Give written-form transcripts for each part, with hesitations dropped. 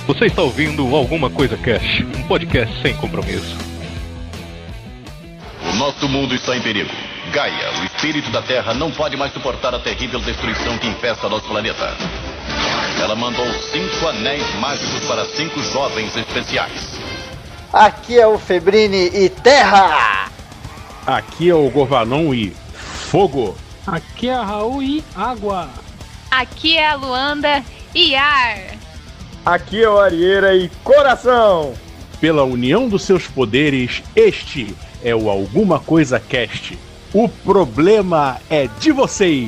Você está ouvindo Alguma Coisa Cash, um podcast sem compromisso. O nosso mundo está em perigo. Gaia, o espírito da Terra, não pode mais suportar a terrível destruição que infesta nosso planeta. Ela mandou 5 anéis mágicos para 5 jovens especiais. Aqui é o Febrini e Terra! Aqui é o Gorvanon e Fogo! Aqui é a Raul e Água! Aqui é a Luanda e Ar! Aqui é o Arieira e Coração! Pela união dos seus poderes, este é o Alguma Coisa Cast. O problema é de vocês!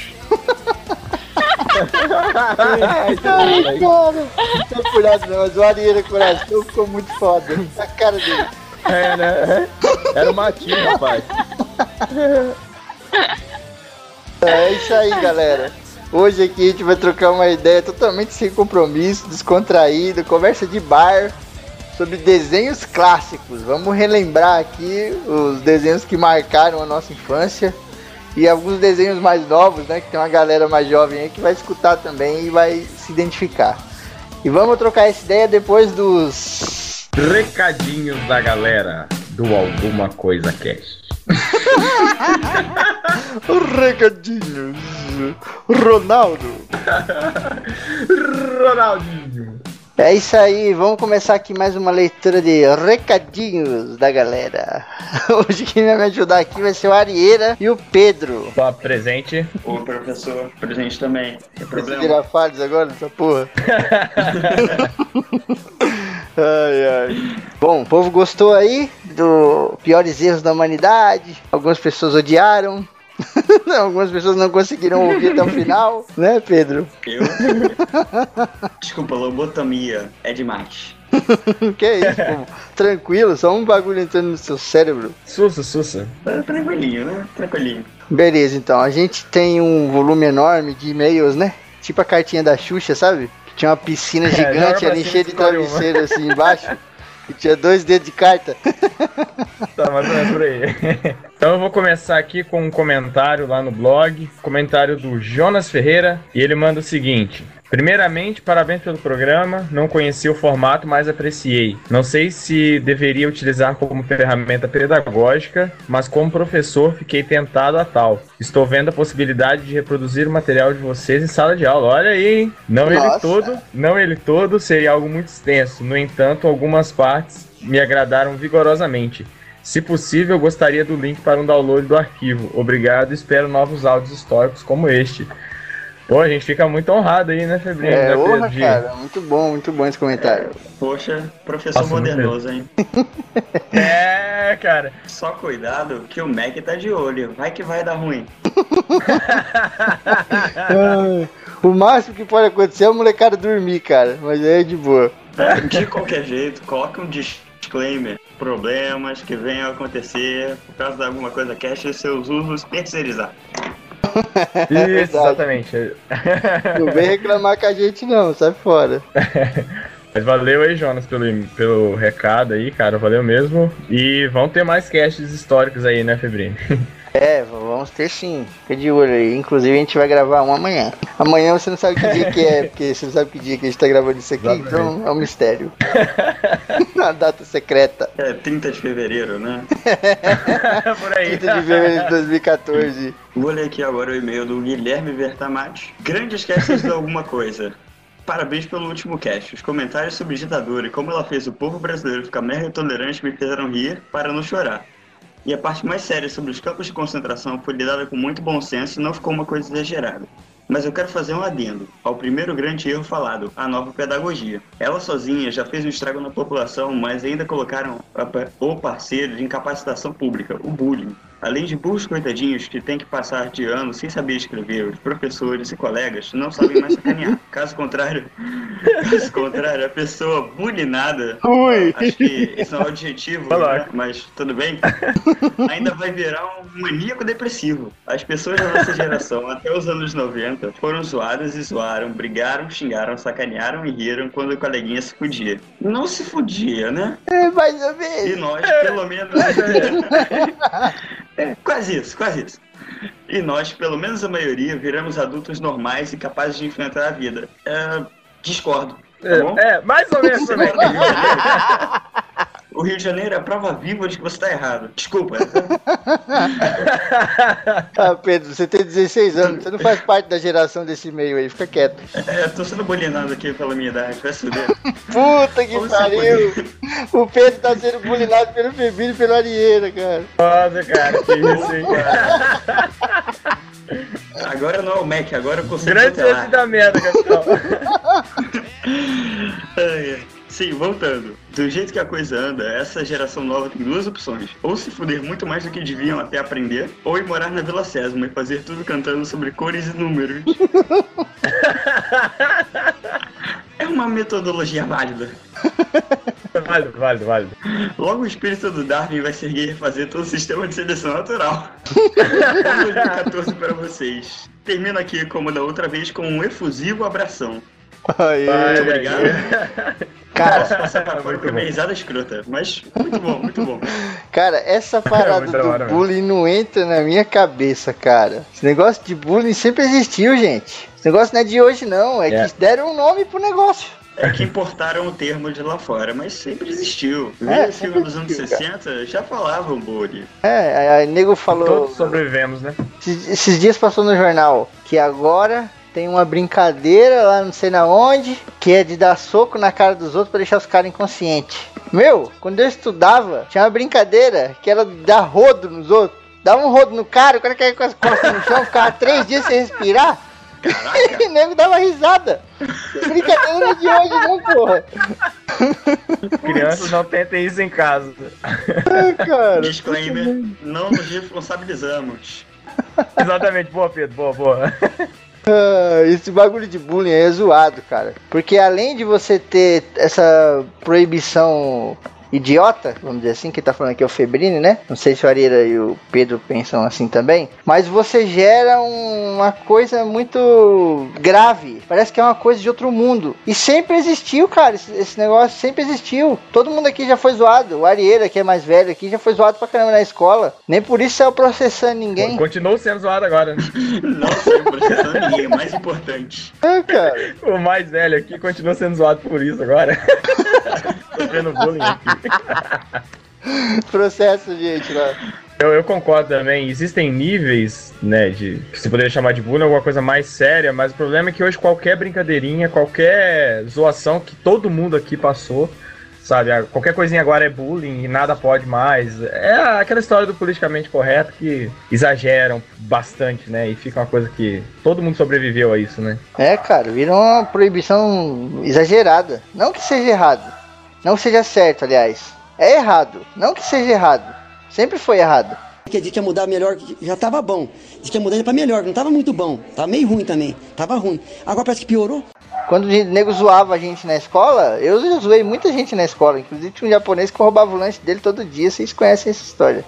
Ai, cara, não tô curado não, mas o Arieira Coração ficou muito foda. A cara dele. É, né? Era o Matinho, rapaz. É isso aí, galera. Hoje aqui a gente vai trocar uma ideia totalmente sem compromisso, descontraído, conversa de bar sobre desenhos clássicos. Vamos relembrar aqui os desenhos que marcaram a nossa infância e alguns desenhos mais novos, né? Que tem uma galera mais jovem aí que vai escutar também e vai se identificar. E vamos trocar essa ideia depois dos recadinhos da galera do Alguma Coisa Cast. recadinhos. Ronaldinho. É isso aí, vamos começar aqui mais uma leitura de recadinhos da galera. Hoje quem vai me ajudar aqui vai ser o Arieira e o Pedro. Só presente. O professor presente também. Tem problema. Girafales agora nessa porra. Ai. Bom, o povo gostou aí do piores erros da humanidade. Algumas pessoas odiaram. Algumas pessoas não conseguiram ouvir até o final, né, Pedro? Eu? Desculpa, lobotomia é demais. Que é isso, povo? Tranquilo, só um bagulho entrando no seu cérebro. Sussa. Tranquilinho, né? Tranquilinho. Beleza, então. A gente tem um volume enorme de e-mails, né? Tipo a cartinha da Xuxa, sabe? Que tinha uma piscina gigante ali, cheia de travesseiro assim embaixo. E tinha 2 dedos de carta. Tá, mas não é por aí. Então eu vou começar aqui com um comentário lá no blog. Comentário do Jonas Ferreira. E ele manda o seguinte: primeiramente, parabéns pelo programa. Não conhecia o formato, mas apreciei. Não sei se deveria utilizar como ferramenta pedagógica, mas como professor fiquei tentado a tal. Estou vendo a possibilidade de reproduzir o material de vocês em sala de aula. Olha aí, hein? Não ele todo, seria algo muito extenso. No entanto, algumas partes me agradaram vigorosamente. Se possível, eu gostaria do link para um download do arquivo. Obrigado, espero novos áudios históricos como este. Pô, a gente fica muito honrado aí, né, Febrinho? Cara, muito bom esse comentário. Poxa, professor modernoso, hein? É, cara. Só cuidado que o Mac tá de olho, vai que vai dar ruim. O máximo que pode acontecer é a molecada dormir, cara, mas é de boa. De qualquer jeito, coloque um disclaimer. Problemas que venham a acontecer por causa de alguma coisa cash e seus usos terceirizados. Isso, exatamente. Não vem reclamar com a gente não, sai fora. Mas valeu aí, Jonas, pelo recado aí, cara, valeu mesmo. E vão ter mais casts históricos aí, né, Febrinho? É, vamos ter sim, fica de olho aí. Inclusive a gente vai gravar um amanhã. Amanhã você não sabe que dia que é, porque você não sabe que dia que a gente tá gravando isso aqui, então é um mistério. Uma data secreta. É 30 de fevereiro, né? Por aí. 30 de fevereiro de 2014. Vou ler aqui agora o e-mail do Guilherme Vertamati. Grandes casts de alguma coisa. Parabéns pelo último cast. Os comentários sobre ditadura e como ela fez o povo brasileiro ficar mega intolerante me fizeram rir para não chorar. E a parte mais séria sobre os campos de concentração foi lidada com muito bom senso e não ficou uma coisa exagerada. Mas eu quero fazer um adendo ao primeiro grande erro falado, a nova pedagogia. Ela sozinha já fez um estrago na população, mas ainda colocaram o parceiro de incapacitação pública, o bullying. Além de burros coitadinhos que têm que passar de ano sem saber escrever, os professores e colegas não sabem mais sacanear. Caso contrário, a pessoa bullyingada, acho que esse não é o adjetivo, né? Mas tudo bem, ainda vai virar um maníaco depressivo. As pessoas da nossa geração, até os anos 90, foram zoadas e zoaram, brigaram, xingaram, sacanearam e riram quando o coleguinha se fudia. Não se fudia, né? É, mais ou menos. E nós, pelo menos... Quase isso. E nós, pelo menos a maioria, viramos adultos normais e capazes de enfrentar a vida. Discordo. Mais ou menos também. O Rio de Janeiro é a prova viva de que você tá errado. Desculpa. Ah, Pedro, você tem 16 anos, você não faz parte da geração desse meio aí, fica quieto. Tô sendo bulinado aqui pela minha idade, vai se fuder. Puta que pariu! O Pedro tá sendo bulinado pelo Febinho e pelo Arieira, cara. Nossa, cara, que isso, hein? Agora não é o Mac, agora eu consigo Grande chance da merda, capitão. Sim, voltando. Do jeito que a coisa anda, essa geração nova tem duas opções. Ou se fuder muito mais do que deviam até aprender, ou ir morar na Vila Sésamo e fazer tudo cantando sobre cores e números. É uma metodologia válida. Válido. Logo o espírito do Darwin vai se erguer e fazer todo o sistema de seleção natural. 2014 para vocês. Termino aqui, como da outra vez, com um efusivo abração. Muito obrigado. Cara, posso passar pra fora porque é minha risada escrota, mas muito bom. Cara, essa parada do bullying não entra na minha cabeça, cara. Esse negócio de bullying sempre existiu, gente. Esse negócio não é de hoje, não. É que deram um nome pro negócio. É que importaram o termo de lá fora, mas sempre existiu. O filme dos anos 60 já falavam bullying. Aí o nego falou... Todos sobrevivemos, né? Esses dias passou no jornal que agora... Tem uma brincadeira lá não sei na onde, que é de dar soco na cara dos outros pra deixar os caras inconscientes. Meu, quando eu estudava, tinha uma brincadeira que era dar rodo nos outros. Dava um rodo no cara, o cara caía com as costas no chão, ficava 3 dias sem respirar. E o nego dava risada. Brincadeira não é de hoje não, porra. Crianças não tentem isso em casa. Cara, disclaimer, não nos responsabilizamos. Exatamente, boa Pedro, boa. Esse bagulho de bullying é zoado, cara. Porque além de você ter essa proibição idiota, vamos dizer assim, que tá falando aqui é o Febrini, né? Não sei se o Arieira e o Pedro pensam assim também. Mas você gera uma coisa muito grave. Parece que é uma coisa de outro mundo. E sempre existiu, cara. Esse negócio sempre existiu. Todo mundo aqui já foi zoado. O Arieira, que é mais velho aqui, já foi zoado pra caramba na escola. Nem por isso saiu processando ninguém. Continuou sendo zoado agora, né? Não saiu processando ninguém, o mais importante. Cara. O mais velho aqui continua sendo zoado por isso agora. Tô vendo bullying aqui. Processo, gente, lá. Eu concordo também. Existem níveis, né, de se poderia chamar de bullying, alguma coisa mais séria, mas o problema é que hoje qualquer brincadeirinha, qualquer zoação que todo mundo aqui passou, sabe, qualquer coisinha agora é bullying e nada pode mais. É aquela história do politicamente correto que exageram bastante, né, e fica uma coisa que todo mundo sobreviveu a isso, né. Cara, vira uma proibição exagerada. Não que seja errado. Não que seja certo, aliás. É errado. Não que seja errado. Sempre foi errado. Que a gente ia mudar melhor, já tava bom. Diz que ia mudar pra melhor, não tava muito bom. Tava meio ruim também. Tava ruim. Agora parece que piorou. Quando o nego zoava a gente na escola, eu já zoei muita gente na escola. Inclusive tinha um japonês que roubava o lanche dele todo dia. Vocês conhecem essa história.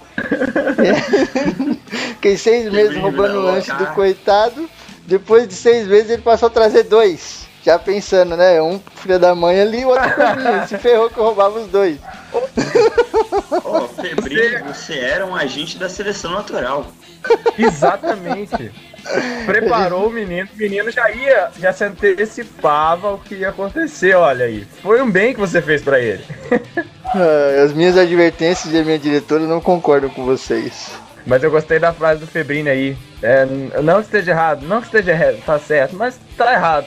Fiquei 6 meses roubando o lanche do coitado. Depois de 6 meses ele passou a trazer 2. Já pensando, né? Um filho da mãe ali, o outro comigo. Se ferrou que eu roubava os 2. Febrinho, você era um agente da seleção natural. Exatamente. Preparou o menino já se antecipava o que ia acontecer, olha aí. Foi um bem que você fez pra ele. As minhas advertências e a minha diretora não concordam com vocês. Mas eu gostei da frase do Febrini aí. Não que esteja errado, tá certo, mas tá errado.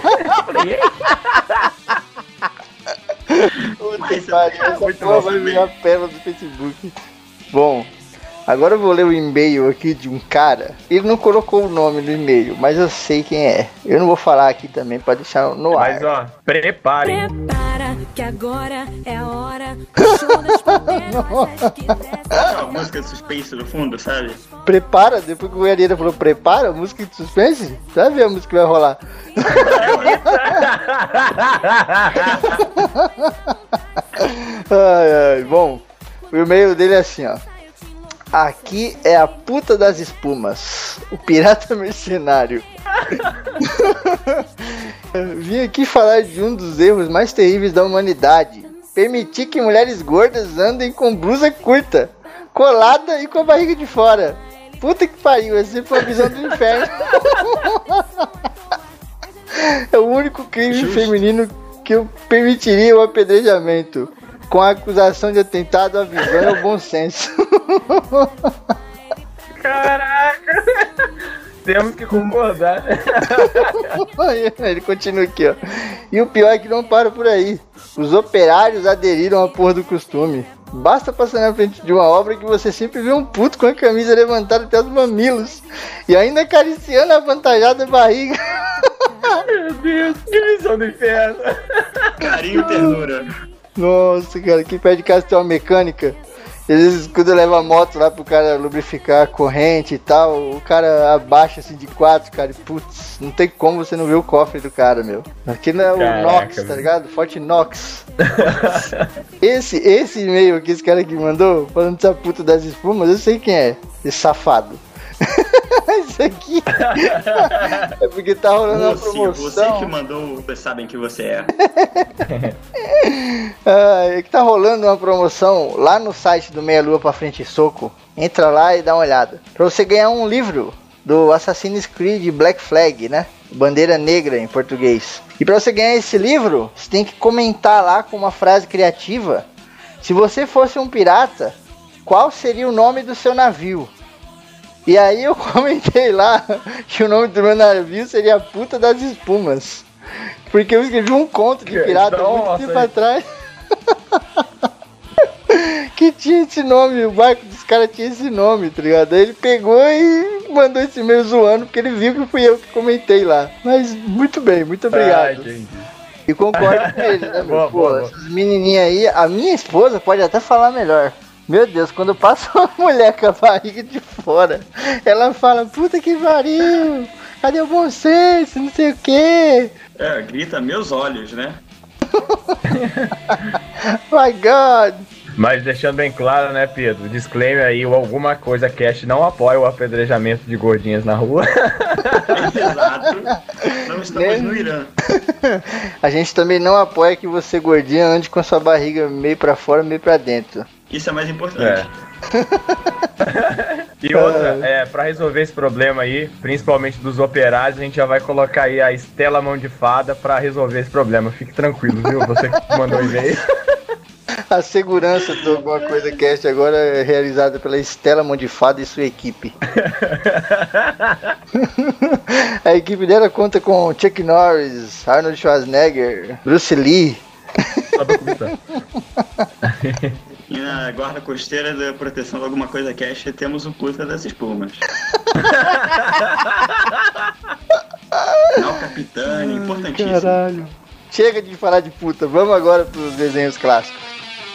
Essa porra vai virar pérola do Facebook. Bom, agora eu vou ler o e-mail aqui de um cara. Ele não colocou o nome no e-mail, mas eu sei quem é. Eu não vou falar aqui também pra deixar no ar. Mas ó, preparem. Prepara que agora é a hora. Aquela música de suspense no fundo, sabe? Prepara, depois que o Arieira falou prepara, música de suspense, sabe a música que vai rolar? Bom, o e-mail dele é assim, ó. Aqui é a puta das espumas, o pirata mercenário. Vim aqui falar de um dos erros mais terríveis da humanidade. Permitir que mulheres gordas andem com blusa curta, colada e com a barriga de fora. Puta que pariu, essa foi a visão do inferno. É o único crime feminino que permitiria o apedrejamento, com a acusação de atentado à visão e ao bom senso. Caraca! Temos que concordar. Ele continua aqui, ó. E o pior é que não para por aí. Os operários aderiram à porra do costume. Basta passar na frente de uma obra que você sempre vê um puto com a camisa levantada até os mamilos e ainda acariciando a avantajada barriga. Meu Deus, que missão do inferno. Carinho e ternura. Nossa, cara, aqui perto de casa tem uma mecânica. Eles, quando leva a moto lá pro cara lubrificar a corrente e tal, o cara abaixa assim de 4, cara, e putz, não tem como você não ver o cofre do cara, meu. Aqui não é o Nox, tá ligado? Forte Nox. Esse e-mail aqui, esse cara aqui mandou, falando dessa puta das espumas, eu sei quem é, esse safado. Isso aqui é porque tá rolando uma promoção. Você que mandou, vocês sabem que você é. É que tá rolando uma promoção lá no site do Meia Lua pra Frente Soco. Entra lá e dá uma olhada. Pra você ganhar um livro do Assassin's Creed Black Flag, né? Bandeira Negra em português. E pra você ganhar esse livro, você tem que comentar lá com uma frase criativa. Se você fosse um pirata, qual seria o nome do seu navio? E aí eu comentei lá que o nome do meu navio seria a Puta das Espumas. Porque eu escrevi um conto de pirata muito tempo atrás. Que tinha esse nome, o barco dos caras tinha esse nome, tá ligado? Aí ele pegou e mandou esse e-mail zoando, porque ele viu que fui eu que comentei lá. Mas muito bem, muito obrigado. E concordo com ele, né, meu? Pô, essas menininhas aí, a minha esposa pode até falar melhor. Meu Deus, quando passa uma mulher com a barriga de fora, ela fala, puta que pariu, cadê o bom senso, não sei o quê. É, grita meus olhos, né? My God. Mas deixando bem claro, né, Pedro, disclaimer aí, o Alguma Coisa Cast não apoia o apedrejamento de gordinhas na rua. Exato. Não estamos no Irã. A gente também não apoia que você, gordinha, ande com a sua barriga meio pra fora, meio pra dentro. Isso é mais importante. E outra, pra resolver esse problema aí, principalmente dos operários, a gente já vai colocar aí a Estela Mão de Fada pra resolver esse problema. Fique tranquilo, viu? Você que mandou o e-mail. A segurança do Alguma Coisa Cast agora é realizada pela Estela Mão de Fada e sua equipe. A equipe dela conta com Chuck Norris, Arnold Schwarzenegger, Bruce Lee. E na guarda costeira da proteção de Alguma Coisa Cast temos o Puta das Espumas. Não, Capitane, importantíssimo. Caralho. Chega de falar de puta, vamos agora pros desenhos clássicos.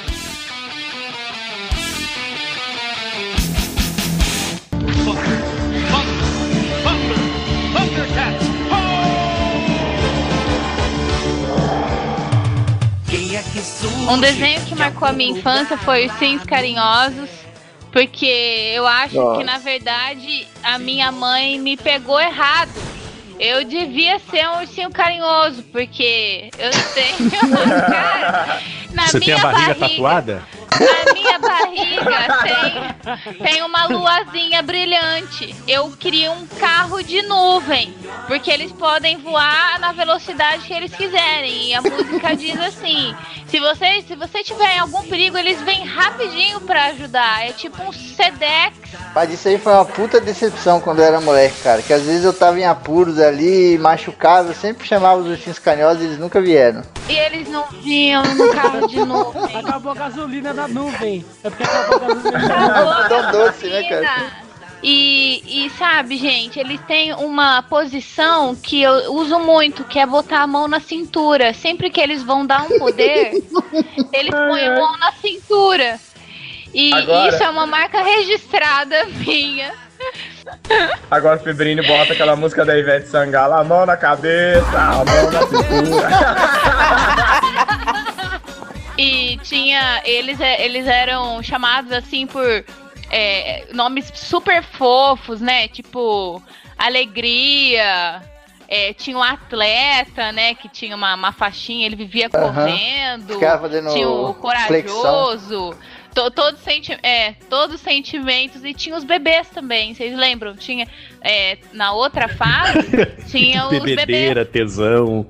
Um desenho que marcou a minha infância foi os Sims Carinhosos, porque eu acho que, na verdade, a minha mãe me pegou errado. Eu devia ser um ursinho carinhoso, porque eu tenho uma cara... Você tem a barriga tatuada? Na minha barriga tem uma luazinha brilhante. Eu queria um carro de nuvem, porque eles podem voar na velocidade que eles quiserem. E a música diz assim: se você tiver em algum perigo, eles vêm rapidinho pra ajudar. É tipo um Sedex. Mas isso aí foi uma puta decepção quando eu era moleque, cara. Que às vezes eu tava em apuros ali, machucado, eu sempre chamava os ursinhos carinhosos e eles nunca vieram. E eles não vinham no carro de nuvem. Acabou a gasolina na nuvem. É porque acabou a gasolina na Acabou nuvem. Tão doce, né, cara? E sabe, gente, eles têm uma posição que eu uso muito, que é botar a mão na cintura. Sempre que eles vão dar um poder, eles põem a mão na cintura. E agora... isso é uma marca registrada minha. Agora o Febrini bota aquela música da Ivete Sangalo, a mão na cabeça, a mão na cintura. E eles eram chamados assim por nomes super fofos, né? Tipo Alegria. Tinha um atleta, né? Que tinha uma faixinha, ele vivia correndo. Ficava fazendo tinha o Corajoso. Todos os sentimentos. E tinha os bebês também, vocês lembram? Tinha, na outra fase, tinha os bebês. Bebedeira, tesão.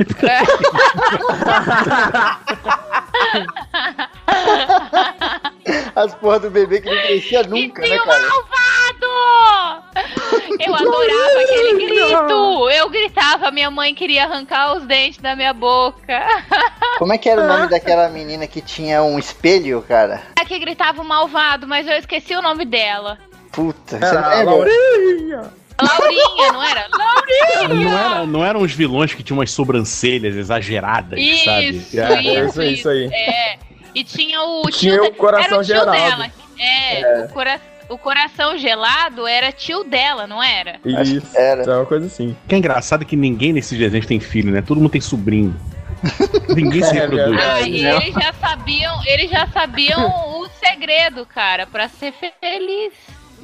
As porra do bebê que não crescia nunca, né, cara? Malvado! Eu adorava aquele grito. Eu gritava, minha mãe queria arrancar os dentes da minha boca. Como é que era o nome daquela menina que tinha um espelho, cara? A que gritava o malvado, mas eu esqueci o nome dela. Puta, você não lembra? Laurinha, não era? Laurinha! Não eram os vilões que tinham umas sobrancelhas exageradas, sabe? Isso aí. E tinha o coração gelado. O coração gelado era tio dela, não era? Isso, era uma coisa assim. Que é engraçado que ninguém nesses desenhos tem filho, né? Todo mundo tem sobrinho. Ninguém se reproduz. E eles já sabiam o segredo, cara, pra ser feliz.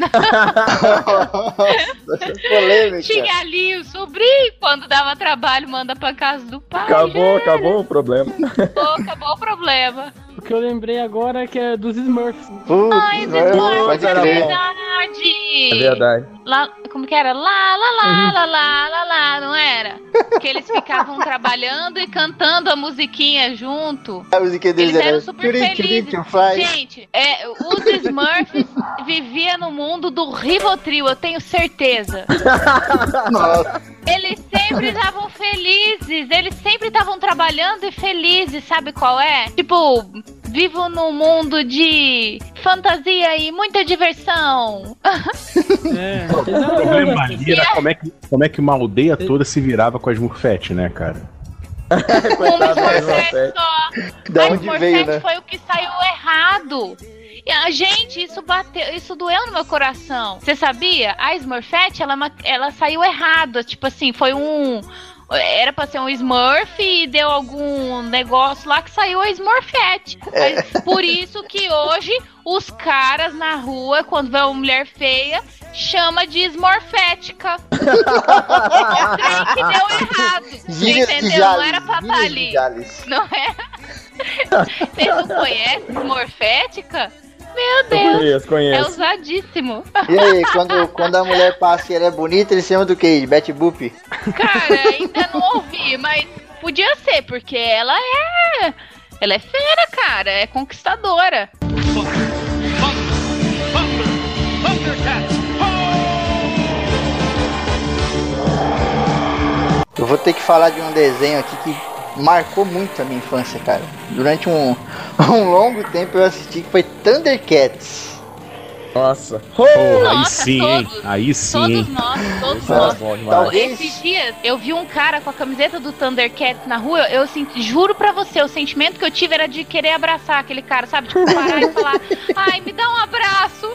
Polêmica. Tinha ali o sobrinho, quando dava trabalho, manda pra casa do pai. Acabou o problema. Acabou o problema. O que eu lembrei agora é que é dos Smurfs. Smurfs, é verdade. É verdade. Lá, como que era? Lá, não era? Que eles ficavam trabalhando e cantando a musiquinha junto. A musiquinha deles eles eram super felizes. Gente, os Smurfs viviam no mundo do Rivotril, eu tenho certeza. Nossa. Eles sempre estavam felizes, eles sempre estavam trabalhando e felizes, sabe qual é? Tipo, vivo num mundo de fantasia e muita diversão. O problema ali era como é que uma aldeia toda se virava com as Smurfette, né, cara? Coitado da Smurfette só. Da onde veio, né? Foi o que saiu errado. Gente, isso doeu no meu coração. Você sabia? A Smurfette, ela saiu errado. Tipo assim, foi era pra ser um Smurf e deu algum negócio lá que saiu a Smurfette. Por isso que hoje os caras na rua, quando vê uma mulher feia, chama de Smurfética. O trem que deu errado. Entendeu? Não era pra estar ali. Não é? Vocês não conhecem Smurfética? Meu Deus, conheço. É usadíssimo. E aí, quando a mulher passa e ela é bonita, eles chamam do quê? De Betty Boop? Cara, ainda não ouvi, mas podia ser, porque ela é fera, cara, é conquistadora. Eu vou ter que falar de um desenho aqui que marcou muito a minha infância, cara. Durante um longo tempo eu assisti, que foi Thundercats. Nossa. Aí sim, hein? Aí sim. Todos nós. Esses dias eu vi um cara com a camiseta do Thundercats na rua. Eu juro pra você, o sentimento que eu tive era de querer abraçar aquele cara, sabe? Tipo, parar e falar: ai, me dá um abraço.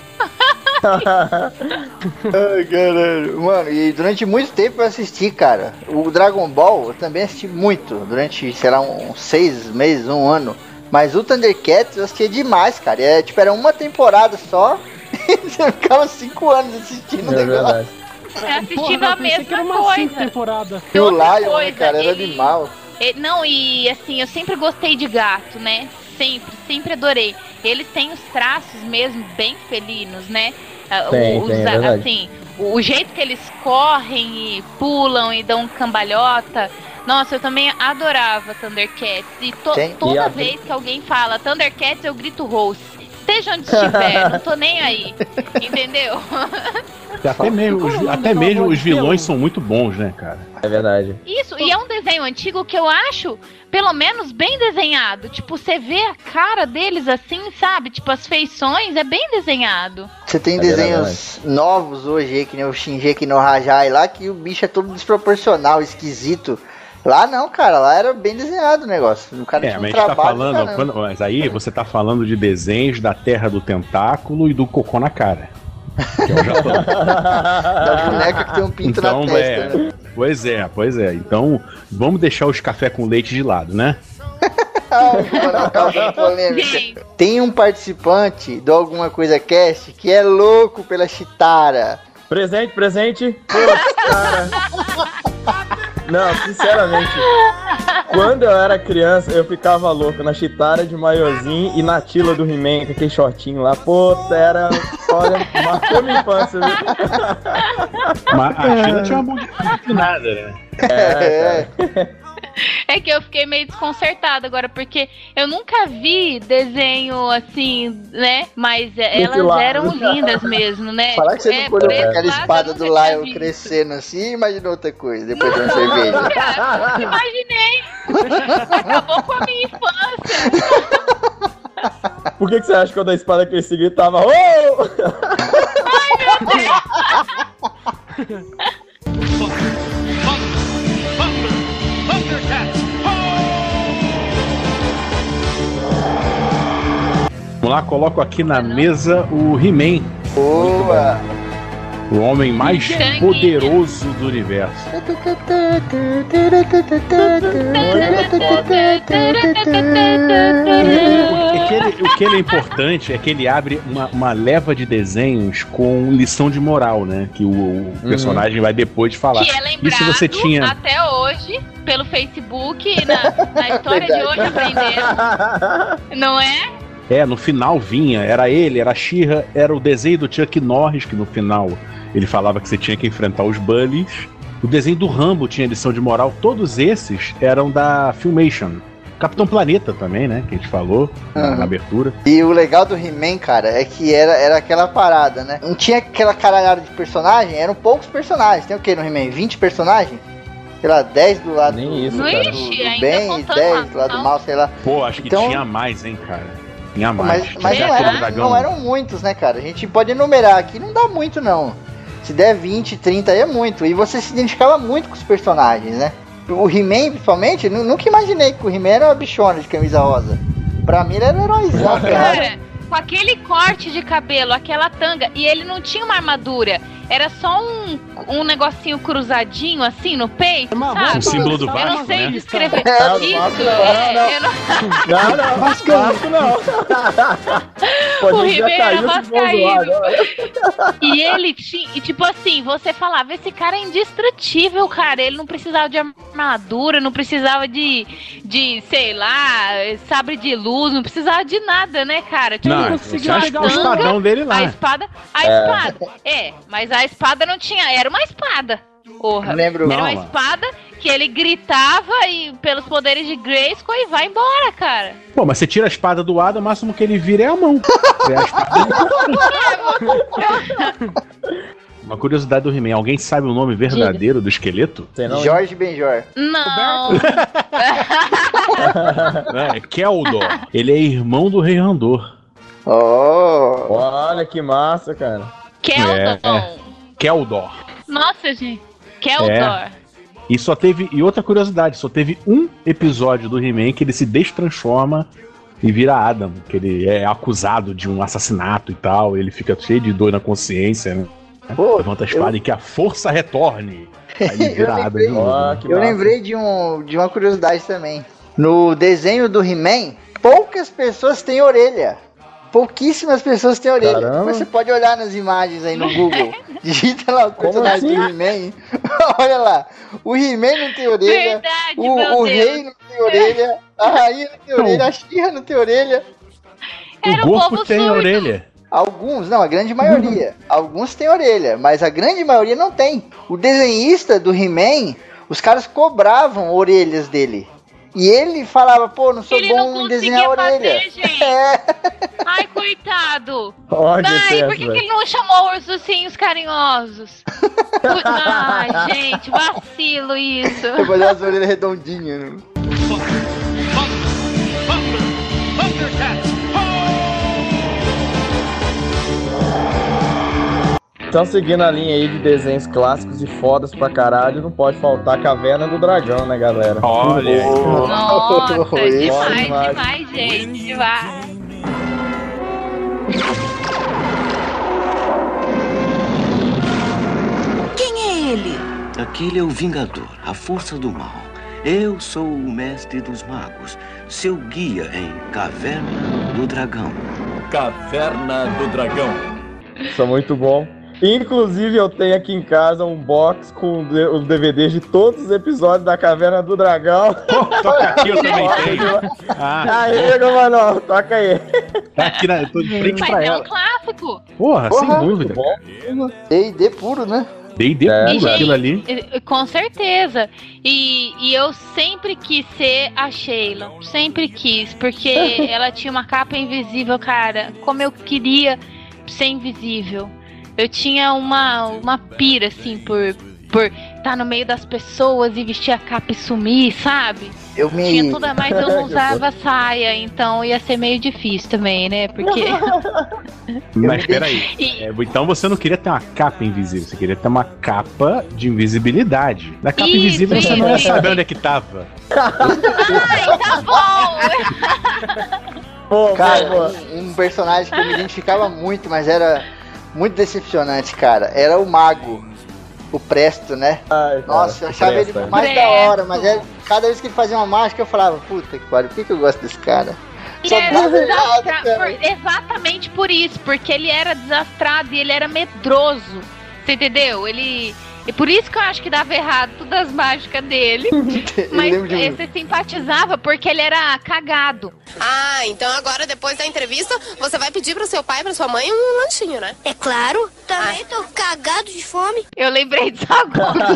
Ai, caralho. Mano, e durante muito tempo eu assisti, cara. O Dragon Ball eu também assisti muito. Durante, sei lá, uns 6 meses, um ano. Mas o Thundercats eu assistia demais, cara. Era uma temporada só. Você ficava 5 anos assistindo o negócio. Assistindo a mesma coisa. E o Lion, né, cara, era animal. Não, e assim, eu sempre gostei de gato, né? Sempre adorei. Eles têm os traços mesmo bem felinos, né? Assim, o jeito que eles correm e pulam e dão cambalhota. Nossa, eu também adorava Thundercats. E toda vez que alguém fala Thundercats, eu grito Rose. Esteja onde estiver, não tô nem aí. Entendeu? Até mesmo os vilões são muito bons, né, cara? É verdade. Isso, e é um desenho antigo que eu acho, pelo menos, bem desenhado. Tipo, você vê a cara deles assim, sabe? Tipo, as feições, é bem desenhado. Você tem desenhos novos hoje aí, que nem o Shingeki no Hajai lá, que o bicho é todo desproporcional, esquisito. Lá não, cara, lá era bem desenhado o negócio. O cara tinha um trabalho, mas aí você tá falando de desenhos da Terra do Tentáculo e do Cocô na Cara. Que é o Japão. Da boneca que tem um pinto na testa, né? Pois é. Então, vamos deixar os café com leite de lado, né? Tem um participante do Alguma Coisa Cast que é louco pela Chitara. Presente. Pô, cara. Não, sinceramente. Quando eu era criança, eu ficava louco na Chitara de maiozinho e na Tila do He-Man, com aquele shortinho lá. Puta, era... Olha, marcou minha infância, viu? Mas a Tila tinha uma mão disciplinada, né? É que eu fiquei meio desconcertada agora, porque eu nunca vi desenho assim, né? Mas elas eram lindas mesmo, né? Falar que você não colheu aquela espada do Lyle crescendo assim, imaginou outra coisa, depois de uma cerveja. Imaginei! Acabou com a minha infância! Por que você acha que quando a espada crescia gritava "Oh!"? Ai, meu Deus! Vamos lá, coloco aqui na mesa o He-Man. Boa! O homem mais poderoso do universo. O que ele é importante é que ele abre uma leva de desenhos com lição de moral, né? Que o personagem vai depois falar. Que é lembrado você tinha... até hoje pelo Facebook, na história de hoje aprendendo. Não é? No final vinha, era ele, era a She-Ra, era o desenho do Chuck Norris, que no final ele falava que você tinha que enfrentar os bullies. O desenho do Rambo tinha lição de moral, todos esses eram da Filmation. Capitão Planeta também, né, que a gente falou na abertura. E o legal do He-Man, cara, é que era aquela parada, né? Não tinha aquela caralhada de personagem, eram poucos personagens. Tem o que no He-Man? 20 personagens? Sei lá, 10 do lado do bem e 10 do lado do mal, sei lá. Pô, acho que tinha mais, hein, cara. Tinha mais. Mas não eram muitos, né, cara? A gente pode enumerar aqui, não dá muito, não. Se der 20, 30 aí é muito. E você se identificava muito com os personagens, né? O He-Man, principalmente, nunca imaginei que o He-Man era uma bichona de camisa rosa. Pra mim ele era um heróizão, cara. Com aquele corte de cabelo, aquela tanga, e ele não tinha uma armadura. Era só um negocinho cruzadinho assim no peito, sabe? O símbolo do Vasco, eu não sei né? descrever Não. O He-Man era vascaíno. E ele tinha, e tipo assim, você falava, esse cara é indestrutível, cara. Ele não precisava de armadura, não precisava de sei lá, sabre de luz, não precisava de nada, né, cara? Tipo, não, conseguia pegar o espadão dele lá. A espada, mas a espada não tinha, era uma espada. Porra. Lembro. Era uma espada que ele gritava e pelos poderes de Grayskull e vai embora, cara. Pô, mas você tira a espada do Adam, o máximo que ele vira é a mão. É a espada. Uma curiosidade do He-Man, alguém sabe o nome verdadeiro do esqueleto? Jorge Benjor. Não. É Keldor. Ele é irmão do Rei Randor. Oh. Olha que massa, cara. Keldor. Nossa, gente. Keldor. E outra curiosidade, só teve um episódio do He-Man que ele se destransforma e vira Adam, que ele é acusado de um assassinato e tal, ele fica cheio de dor na consciência, né? Pô, levanta a espada e que a força retorne. Aí ele vira Adam de novo. Eu lembrei de uma curiosidade também. No desenho do He-Man, poucas pessoas têm orelha. Pouquíssimas pessoas têm orelha. Caramba. Mas você pode olhar nas imagens aí no Google. Digita lá o personagem do He-Man. Olha lá. O He-Man não tem orelha. Verdade, o rei não tem orelha. A rainha não tem orelha. A She-Ra não tem orelha. Era o Gorko tem orelha. Alguns, não, a grande maioria. Alguns têm orelha, mas a grande maioria não tem. O desenhista do He-Man, os caras cobravam orelhas dele. E ele falava, pô, não sou bom em desenhar orelha. Ai, coitado. Ai, por que ele não chamou os ursinhos carinhosos? Ai, gente, vacilo isso. Eu vou fazer as orelhas redondinhas. Né? Então, seguindo a linha aí de desenhos clássicos e fodas pra caralho, não pode faltar a Caverna do Dragão, né, galera? Olha aí. Nossa, demais, gente, demais. Quem é ele? Aquele é o Vingador, a força do mal. Eu sou o mestre dos magos, seu guia em Caverna do Dragão. Caverna do Dragão. Isso é muito bom. Inclusive, eu tenho aqui em casa um box com os DVDs de todos os episódios da Caverna do Dragão. Toca aqui, eu também tenho. Aí, mano, toca aí. Tá aqui, eu tô de frente Mas pra é ela. um clássico. Porra, sem dúvida. D&D puro, né? D&D puro, aquilo ali. Com certeza. E eu sempre quis ser a Sheila. Sempre quis. Porque ela tinha uma capa invisível, cara. Como eu queria ser invisível. Eu tinha uma pira, assim, por estar no meio das pessoas e vestir a capa e sumir, sabe? Tinha tudo a mais, eu não usava saia, então ia ser meio difícil também, né? Porque... Mas peraí, então você não queria ter uma capa invisível, você queria ter uma capa de invisibilidade. Na capa invisível você não ia saber onde é que tava. Ai, tá bom! Cara, um personagem que eu me identificava muito, mas era muito decepcionante, cara, era o Mago. O Presto, né? Ai, nossa, eu achava ele mais da hora, mas cada vez que ele fazia uma mágica eu falava, puta que pariu, por que eu gosto desse cara? Exatamente por isso, porque ele era desastrado e ele era medroso, você entendeu? E por isso que eu acho que dava errado todas as mágicas dele. Mas você simpatizava porque ele era cagado. Ah, então agora depois da entrevista você vai pedir pro seu pai e pra sua mãe um lanchinho, né? É claro, também tô cagado de fome. Eu lembrei disso agora.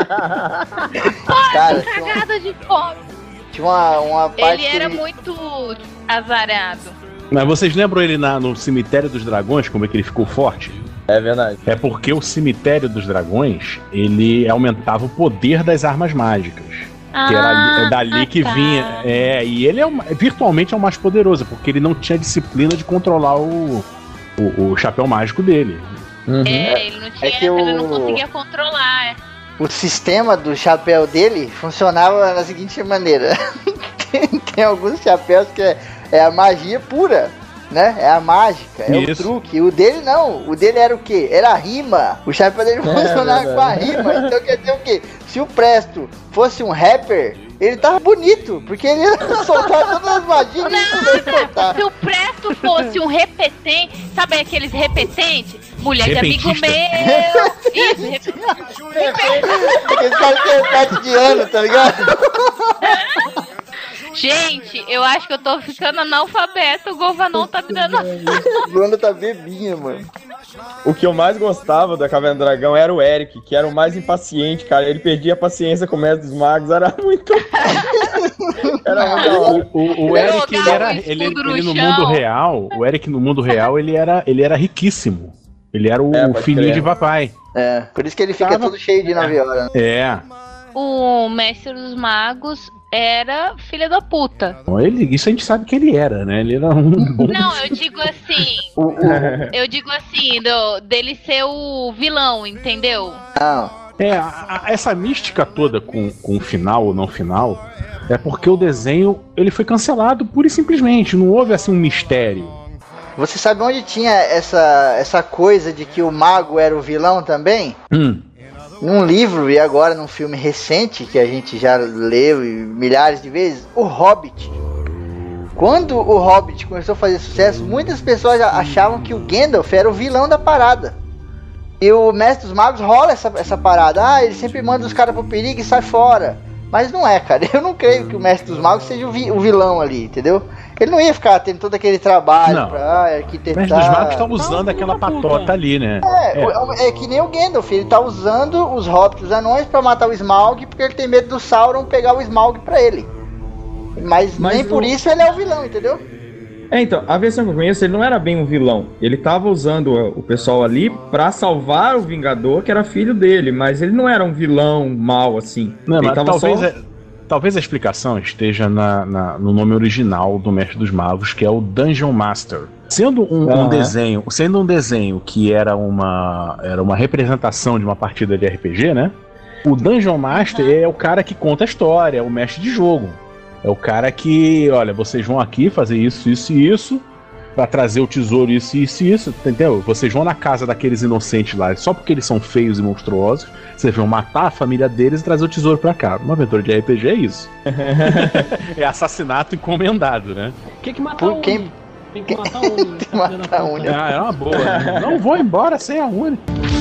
Cara, cagado de fome. Tinha uma parte. Ele era muito azarado. Mas vocês lembram ele no Cemitério dos Dragões, como é que ele ficou forte? É verdade. É porque o Cemitério dos Dragões, ele aumentava o poder das armas mágicas. Que era dali que vinha. E ele virtualmente é o mais poderoso, porque ele não tinha disciplina de controlar o chapéu mágico dele. Uhum. Ele não tinha, ele não conseguia controlar. O sistema do chapéu dele funcionava da seguinte maneira. tem alguns chapéus que é a magia pura, né? É a mágica, é o truque. O dele não. O dele era o quê? Era a rima. O chapéu dele funcionava com a rima. Então quer dizer o quê? Se o Presto fosse um rapper, ele tava bonito, porque ele ia soltar todas as magias que ele soltar. Se o Presto fosse um repetente, sabe aqueles repetentes? Mulher de amigo meu. Isso, Esse cara tem repete de ano, tá ligado? Gente, eu acho que eu tô ficando analfabeto. O Govanon tá me dando. O Luana tá bebinha, mano. O que eu mais gostava da Caverna do Dragão era o Eric, que era o mais impaciente, cara. Ele perdia a paciência com o Mestre dos Magos, era muito. Era muito. O Eric, ele no mundo real. O Eric no mundo real, ele era riquíssimo. Ele era o filhinho de papai. Por isso que ele fica todo cheio de 9 horas. O Mestre dos Magos era filho da puta. Isso a gente sabe que ele era, né? Ele era um bom... Não, eu digo assim. Eu digo assim, dele ser o vilão, entendeu? Essa mística toda com final ou não final é porque o desenho ele foi cancelado pura e simplesmente. Não houve assim um mistério. Você sabe onde tinha essa coisa de que o mago era o vilão também? Num livro e agora num filme recente que a gente já leu milhares de vezes, O Hobbit. Quando o Hobbit começou a fazer sucesso, muitas pessoas achavam que o Gandalf era o vilão da parada. E o Mestre dos Magos rola essa parada. Ele sempre manda os caras pro perigo e sai fora. Mas não é, cara. Eu não creio que o Mestre dos Magos seja o vilão ali, entendeu? Ele não ia ficar tendo todo aquele trabalho pra arquitetar. Mas os magos estão usando aquela patota ali, né? É que nem o Gandalf, ele tá usando os hobbits, os anões pra matar o Smaug, porque ele tem medo do Sauron pegar o Smaug pra ele. Mas nem por isso ele é o vilão, entendeu? Então, a versão que eu conheço, ele não era bem um vilão. Ele tava usando o pessoal ali pra salvar o Vingador, que era filho dele, mas ele não era um vilão mau, assim. Não, ele mas tava talvez a explicação esteja no nome original do Mestre dos Magos, que é o Dungeon Master. Sendo um desenho que era uma representação de uma partida de RPG, né? O Dungeon Master é o cara que conta a história, é o mestre de jogo. É o cara que, olha, vocês vão aqui fazer isso, isso e isso, pra trazer o tesouro, isso, entendeu? Vocês vão na casa daqueles inocentes lá, só porque eles são feios e monstruosos, vocês vão matar a família deles e trazer o tesouro pra cá. Uma aventura de RPG é isso. É assassinato encomendado, né? Tem que matar um. Tem que matar um. Tem que matar um. É uma boa, né? Não vou embora sem a Uni.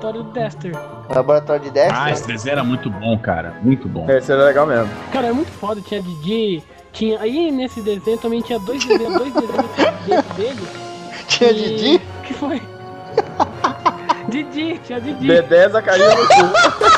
laboratório do Dexter. Laboratório de Dexter? Ah, esse desenho era muito bom, cara. Muito bom. Esse era legal mesmo. Cara, é muito foda. Tinha Didi. Aí nesse desenho também tinha dois desenhos dentro dele. Tinha Didi? O que foi? Didi, tinha Didi. Dedé, Zacarias no cu.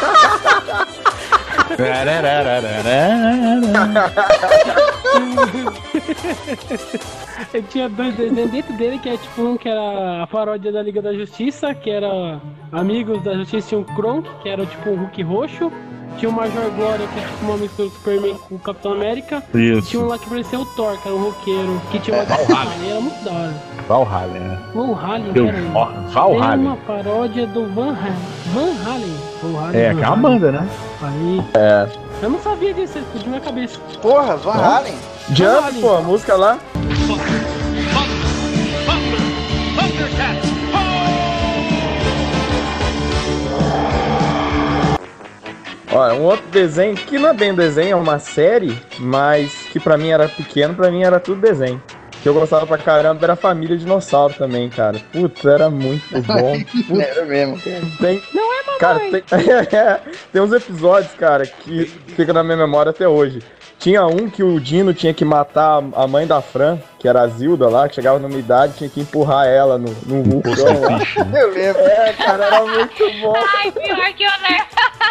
Eu tinha dois desenhos dentro dele, que é tipo um que era a paródia da Liga da Justiça, que era Amigos da Justiça, tinha um Kronk, que era tipo um Hulk roxo. Tinha o Major Glória, que é tipo uma mistura do Superman com o Capitão América. Isso. Tinha um lá que parecia o Thor, que era um roqueiro, que tinha uma Valhalla. era muito da hora. Valhalla, né? Valhalla, Valhalla. Tem uma paródia do Van Halen. É, que é uma banda, né? Aí. É. Eu não sabia disso, explodiu minha cabeça. Porra, Van Halen? Jump, pô, a música lá. Olha, um outro desenho, que não é bem um desenho, é uma série, mas que pra mim era pequeno, pra mim era tudo desenho. Que eu gostava pra caramba, era Família Dinossauro também, cara. Putz, era muito bom. Putz, era mesmo, cara. Não é, mamãe. Cara, tem uns episódios, cara, que fica na minha memória até hoje. Tinha um que o Dino tinha que matar a mãe da Fran, que era a Zilda lá, que chegava numa idade, tinha que empurrar ela no vulcão lá. Eu lembro. É, cara, era muito bom. Ai, pior que eu lembro.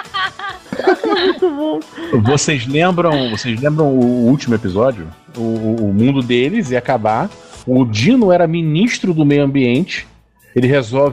Muito bom. Vocês lembram o último episódio? O mundo deles ia acabar. O Dino era ministro do meio ambiente. Ele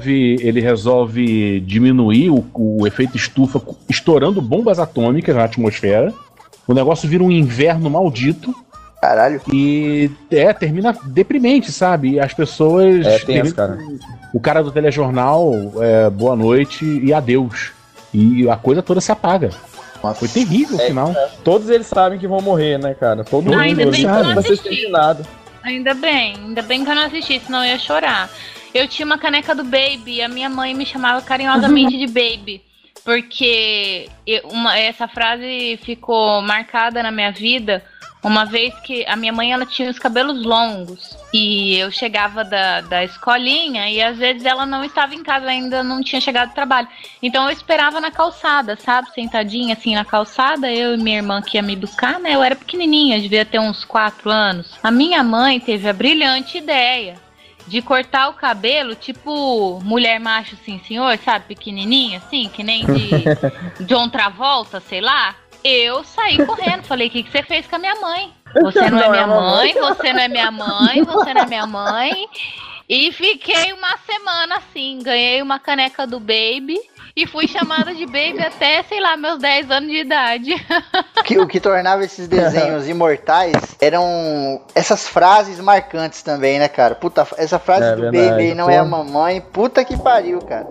resolve diminuir o efeito estufa estourando bombas atômicas na atmosfera. O negócio vira um inverno maldito. Caralho. E termina deprimente, sabe? As pessoas. Tenso, cara. O cara do telejornal, boa noite e adeus. E a coisa toda se apaga. Foi terrível o final. Todos eles sabem que vão morrer, né, cara? Todo mundo Ainda bem que eu não não vai ser assisti. exterminado. Ainda bem que eu não assisti, senão eu ia chorar. Eu tinha uma caneca do Baby e a minha mãe me chamava carinhosamente de Baby. Porque essa frase ficou marcada na minha vida uma vez que a minha mãe ela tinha os cabelos longos e eu chegava da escolinha e às vezes ela não estava em casa, ainda não tinha chegado do trabalho. Então eu esperava na calçada, sabe? Sentadinha assim na calçada, eu e minha irmã que ia me buscar, né? Eu era pequenininha, devia ter uns 4 anos. A minha mãe teve a brilhante ideia de cortar o cabelo, tipo mulher macho sim senhor, sabe? Pequenininha, assim, que nem de John Travolta, sei lá. Eu saí correndo, falei, o que você fez com a minha mãe? Você não é minha mãe, você não é minha mãe, você não é minha mãe. E fiquei uma semana assim, ganhei uma caneca do Baby e fui chamada de Baby até, sei lá, meus 10 anos de idade. O que tornava esses desenhos imortais eram essas frases marcantes também, né, cara? Puta, essa frase do verdade. Baby não é a mamãe, puta que pariu, cara.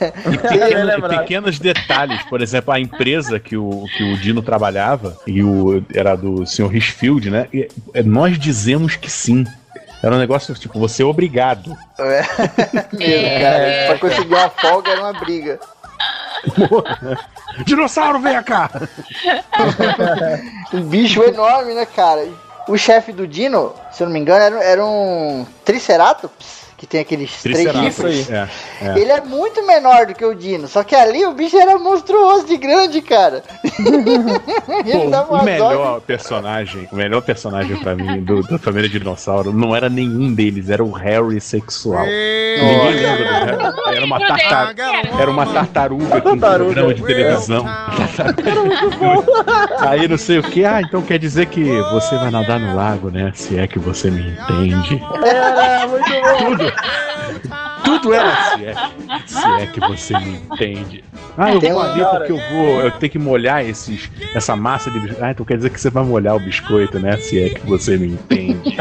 Pequenos detalhes, por exemplo, a empresa que o Dino trabalhava, era do Sr. Richfield, né? E nós dizemos que sim. Era um negócio, tipo, você é obrigado. Cara, pra conseguir uma folga era uma briga. Dinossauro, vem cá! Um bicho enorme, né, cara? O chefe do Dino, se eu não me engano, era um Triceratops, que tem aqueles 3 chifres. Ele é muito menor do que o Dino, só que ali o bicho era monstruoso de grande, cara. Pô, o melhor personagem pra mim da família Dinossauro não era nenhum deles, era o Harry sexual. Ninguém lembra do Harry. Era uma tartaruga com um programa de televisão. Aí não sei o que, então quer dizer que você vai nadar no lago, né? Se é que você me entende. Era muito bom. Tudo era se é que você me entende. Eu vou ali porque eu tenho que molhar essa massa de biscoito. Então quer dizer que você vai molhar o biscoito, né? Se é que você me entende.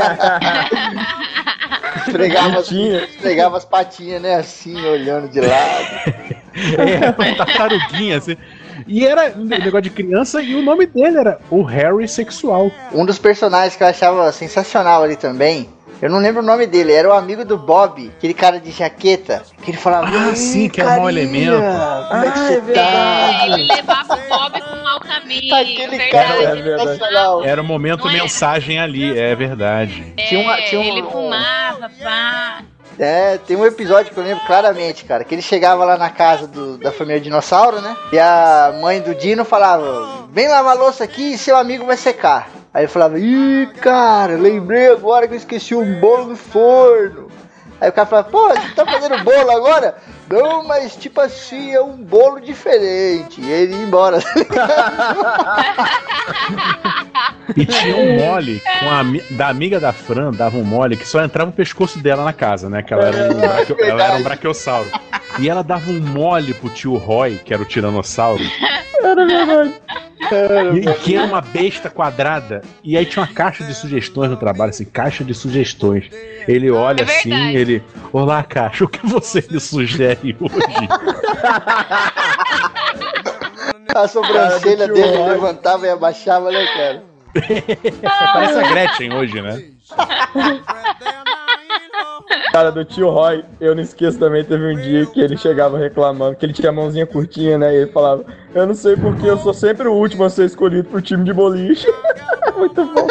Esfregava as patinhas, né? Assim, olhando de lado. Tartaruguinha, assim. E era um negócio de criança e o nome dele era o Harry sexual. Um dos personagens que eu achava sensacional ali também, eu não lembro o nome dele, era o amigo do Bob, aquele cara de jaqueta, que ele falava... sim, que é o mau elemento. Como é que você tá? Ele levava o Bob pro mau caminho. Aquele cara sensacional. Era o momento mensagem ali, é verdade. Tinha ele fumava, pá. Tem um episódio que eu lembro claramente, cara, que ele chegava lá na casa da família Dinossauro, né? E a mãe do Dino falava, vem lavar a louça aqui e seu amigo vai secar. Aí ele falava, ih, cara, lembrei agora que eu esqueci um bolo no forno. Aí o cara falava, pô, você tá fazendo bolo agora? Não, mas tipo assim, é um bolo diferente. E ele ia embora. E tinha um mole da amiga da Fran, dava um mole que só entrava o pescoço dela na casa, né? Que ela era um braquiossauro. E ela dava um mole pro tio Roy, que era o tiranossauro. Era verdade. E que era uma besta quadrada. E aí tinha uma caixa de sugestões no trabalho, assim, caixa de sugestões. Ele olha assim, ele... Olá, caixa, o que você me sugere hoje? A sobrancelha dele levantava e abaixava, né, cara? Parece a Gretchen hoje, né? Cara, do tio Roy, eu não esqueço também, teve um dia que ele chegava reclamando, que ele tinha a mãozinha curtinha, né? E ele falava, eu não sei porque eu sou sempre o último a ser escolhido pro time de boliche. Muito bom.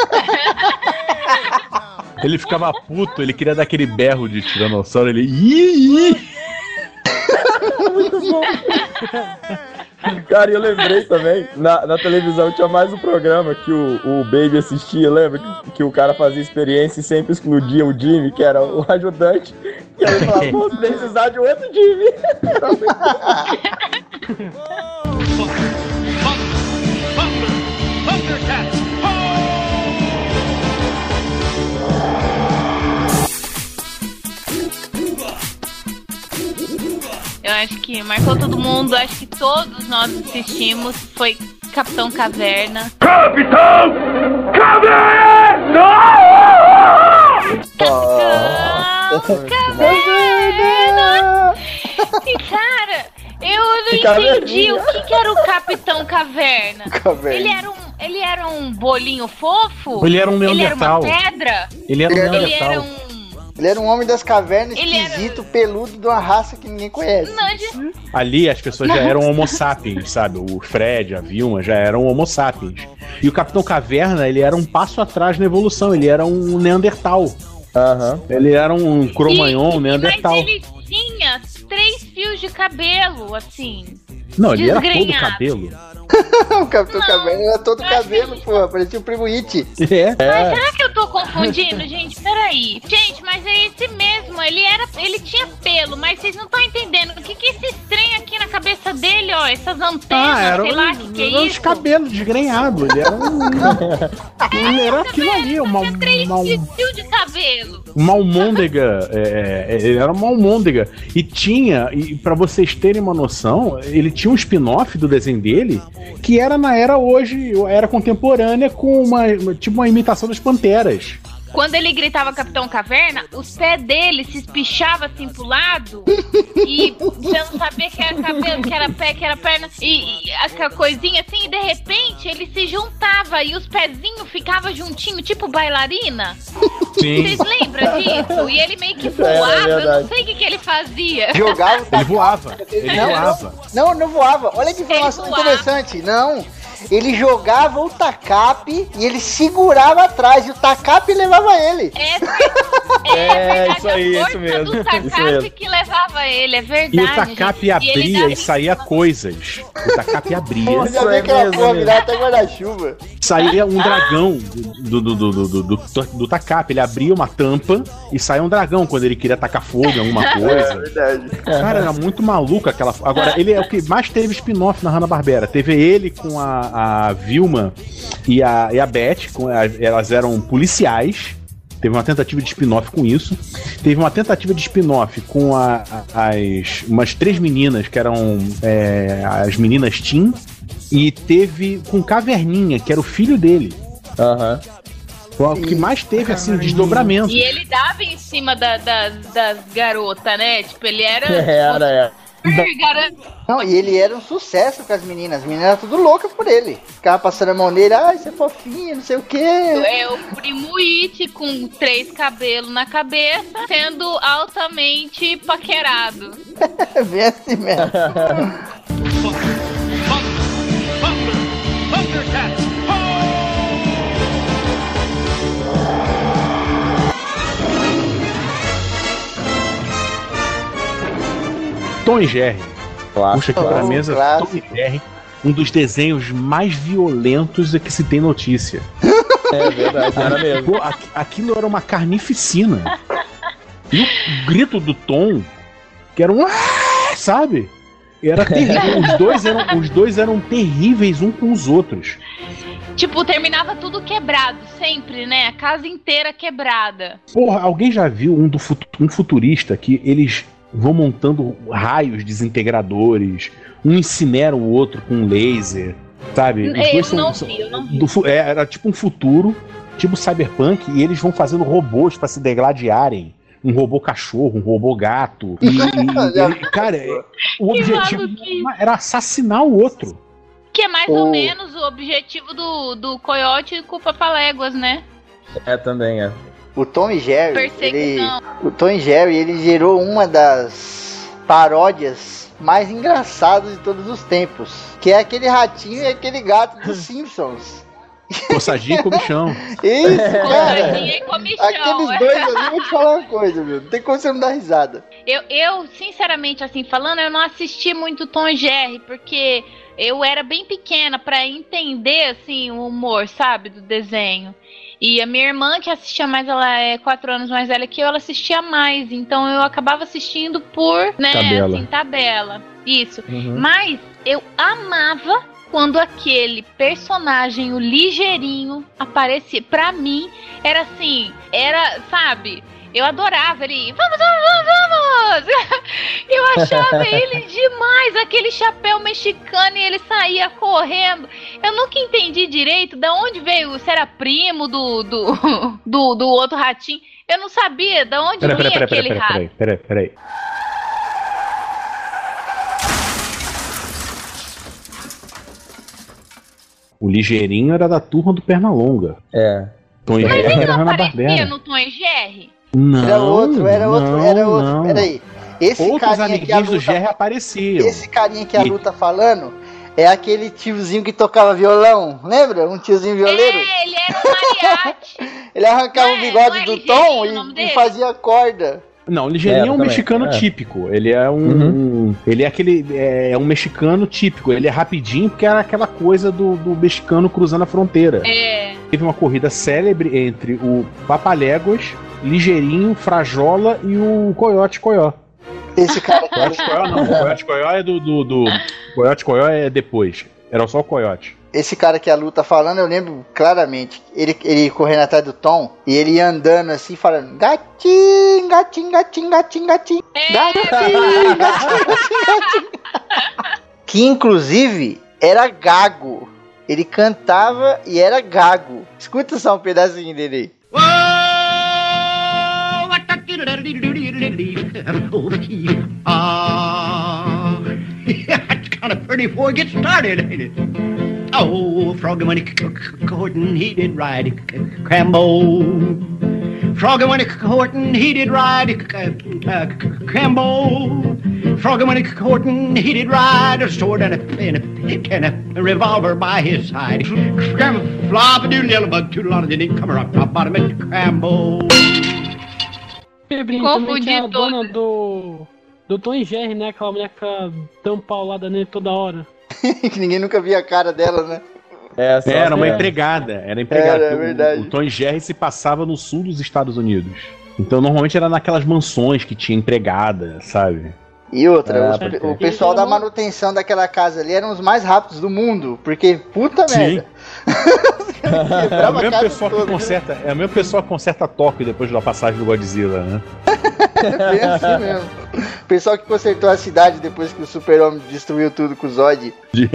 Ele ficava puto, ele queria dar aquele berro de tiranossauro, ele... Ih! Muito bom. Cara, eu lembrei também, na televisão tinha mais um programa que o Baby assistia, lembra? Que o cara fazia experiência e sempre excluía o Jimmy, que era o ajudante. E aí ele falava, pô, você tem que precisar de outro Jimmy. Era muito Eu acho que marcou todo mundo, acho que todos nós assistimos, foi Capitão Caverna. Capitão Caverna! Capitão Caverna! E cara, eu não entendi o que era o Capitão Caverna. Ele era um bolinho fofo? Ele era um Neandertal. Ele era uma pedra? Ele era um Neandertal. Ele era um homem das cavernas, esquisito, peludo, de uma raça que ninguém conhece. Ali as pessoas já eram homo sapiens, sabe? O Fred, a Vilma já eram homo sapiens. E o Capitão Caverna, ele era um passo atrás na evolução, ele era um Neandertal. Ele era um Cro-Magnon, Neandertal. Mas ele tinha 3 fios de cabelo, assim. Não, ele era todo cabelo. O Capitão Caverna era todo cabelo, porra. Parecia o Primo It. Mas será que eu tô confundindo, gente? Peraí. Gente, mas é esse mesmo. Ele tinha pelo, mas vocês não estão entendendo. O que é esse trem aqui na cabeça dele, ó? Essas antenas, sei lá, que é isso? Os cabelos desgrenhados. Ele era ele era aquilo ali, um fio de cabelo. Uma almôndega. Ele era uma almôndega. E pra vocês terem uma noção, ele tinha um spin-off do desenho dele que era na era contemporânea, com uma imitação das panteras. Quando ele gritava Capitão Caverna, os pés dele se espichavam assim pro lado e você não sabia que era cabelo, que era pé, que era perna e aquela coisinha assim, e de repente ele se juntava e os pezinhos ficavam juntinhos, tipo bailarina. Sim. Vocês lembram disso? E ele meio que voava, eu não sei o que ele fazia. Jogava. Ele voava. Não voava. Olha que informação interessante. Não. Ele jogava o tacape e ele segurava atrás e o tacape levava ele. Isso aí, isso mesmo. O tacape que levava ele, é verdade. E o tacape abria e saía coisas. O tacape abria. Eu já vi aquela porra virar até guarda-chuva. Saía um dragão do tacape. Ele abria uma tampa e saía um dragão quando ele queria tacar fogo em alguma coisa. É verdade. Cara, era muito maluco aquela. Agora, ele é o que mais teve spin-off na Hanna-Barbera. Teve ele com a Vilma e a Beth, elas eram policiais. Teve uma tentativa de spin-off com isso. Teve uma tentativa de spin-off com umas 3 meninas, que eram as meninas Teen. E teve com Caverninha, que era o filho dele. O que mais teve, assim, desdobramento. E ele dava em cima das garotas, né? Tipo, ele era... Era. Não, e ele era um sucesso com as meninas. As meninas eram tudo loucas por ele. Ficava passando a mão nele, você é fofinho, não sei o quê. É o Primo It com 3 cabelos na cabeça, sendo altamente paquerado. Bem assim mesmo. Tom e Jerry. Puxa aqui pra mesa, clássico. Tom e Jerry, um dos desenhos mais violentos que se tem notícia. É verdade, era mesmo. Pô, aquilo era uma carnificina. E o grito do Tom, que era um... sabe? Era terrível. Os dois eram terríveis um com os outros. Tipo, terminava tudo quebrado, sempre, né? A casa inteira quebrada. Porra, alguém já viu um futurista que eles vão montando raios desintegradores, um incinera o outro com um laser, sabe? Eu não vi. Era tipo um futuro, tipo cyberpunk, e eles vão fazendo robôs pra se degladiarem. Um robô cachorro, um robô gato. Cara, o objetivo era assassinar o outro. Que é mais ou menos o objetivo do Coyote com o Papaléguas, né? É, também é. O Tom e Jerry, Perseguição. o Tom e Jerry, ele gerou uma das paródias mais engraçadas de todos os tempos, que é aquele ratinho e aquele gato dos Simpsons. Coçadinha e comichão. Isso, cara. Coçadinha e comichão. Aqueles dois ali, vou te falar uma coisa, meu. Não tem como você não dar risada. Eu, sinceramente, assim, falando, eu não assisti muito Tom e Jerry, porque eu era bem pequena pra entender, assim, o humor, sabe, do desenho. E a minha irmã, que assistia mais, ela é 4 anos mais velha que eu, ela assistia mais. Então eu acabava assistindo por, né, tabela. assim, tabela. Isso. Mas eu amava quando aquele personagem, o Ligeirinho, aparecia. Pra mim, era assim, sabe... Eu adorava ele. Vamos! Eu achava ele demais. Aquele chapéu mexicano e ele saía correndo. Eu nunca entendi direito de onde veio. Se era primo do outro ratinho. Eu não sabia de onde vinha aquele rato. Peraí. O Ligeirinho era da turma do Pernalonga. É. Tom e Mas Jerry ele era não Hanna-Barbera. aparecia no Tom e Jerry? Não, Era outro. Peraí. Esse Outros carinha que a amiguinhos do Lu Jerry apareciam. Esse carinha que a Lu tá falando é aquele tiozinho que tocava violão. Lembra? Um tiozinho violeiro? É, ele era um mariachi. Ele arrancava o bigode do Tom e fazia corda. Não, o Ligeirinho é um mexicano típico. Ele é ele é aquele. É um mexicano típico. Ele é rapidinho porque era aquela coisa do mexicano cruzando a fronteira. É. Teve uma corrida célebre entre o Papaléguas, Ligeirinho, Frajola e o Coyote Coió. Esse cara. Coyote Coió não. Coyote Coió é do Coyote Coió é depois. Era só o Coyote. Esse cara que a Lu tá falando, eu lembro claramente. Ele correndo atrás do Tom e ele ia andando assim, falando: gatinho, gatinho, gatinho, gatinho, gatinho. Gatinho, gatinho, gatinho. Que inclusive era gago. Ele cantava e era gago. Escuta só um pedacinho dele aí. It's kind of pretty before it gets started, ain't it? Oh, Froggy when he courtin', he did ride Crambo. Froggy when he courtin', he did ride Crambo. Froggy when he courtin', he did ride a sword and a pick and a revolver by his side. Scram flop a doodle yellow bug toodle on it, didn't come around top bottom at Crambo. Pebrinho também tinha a dona do Tom e Jerry, né? Aquela mulher que fica tão paulada nele toda hora. Que ninguém nunca via a cara dela, né? Era uma empregada. Era empregada. É verdade. O Tom e Jerry se passava no sul dos Estados Unidos. Então normalmente era naquelas mansões que tinha empregada, sabe? E outra, o pessoal da manutenção daquela casa ali eram os mais rápidos do mundo, porque puta merda. É o mesmo pessoal que conserta, é o mesmo pessoal que conserta Tóquio depois da passagem do Godzilla, né? É assim mesmo. O pessoal que consertou a cidade depois que o Super-Homem destruiu tudo com o Zod.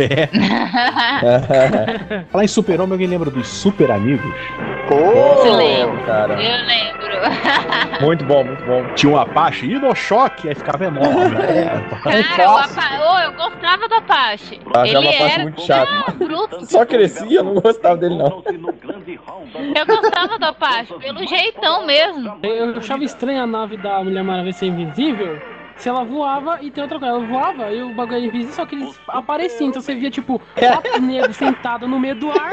Falar em Super-Homem, alguém lembra dos Super Amigos? Eu lembro, cara. Eu lembro. Muito bom, muito bom. Tinha um Apache, e no choque, aí ficava enorme. Cara, eu gostava do Apache. Ele era muito chato. Bruto. Só crescia, eu não gostava dele não. Eu gostava do Apache, pelo jeitão mesmo. Eu achava estranha a nave da Mulher Maravilha ser invisível. Se ela voava e tem outra coisa, ela voava e o bagulho era invisível, só que eles apareciam. Então você via, tipo, quatro negros sentados no meio do ar.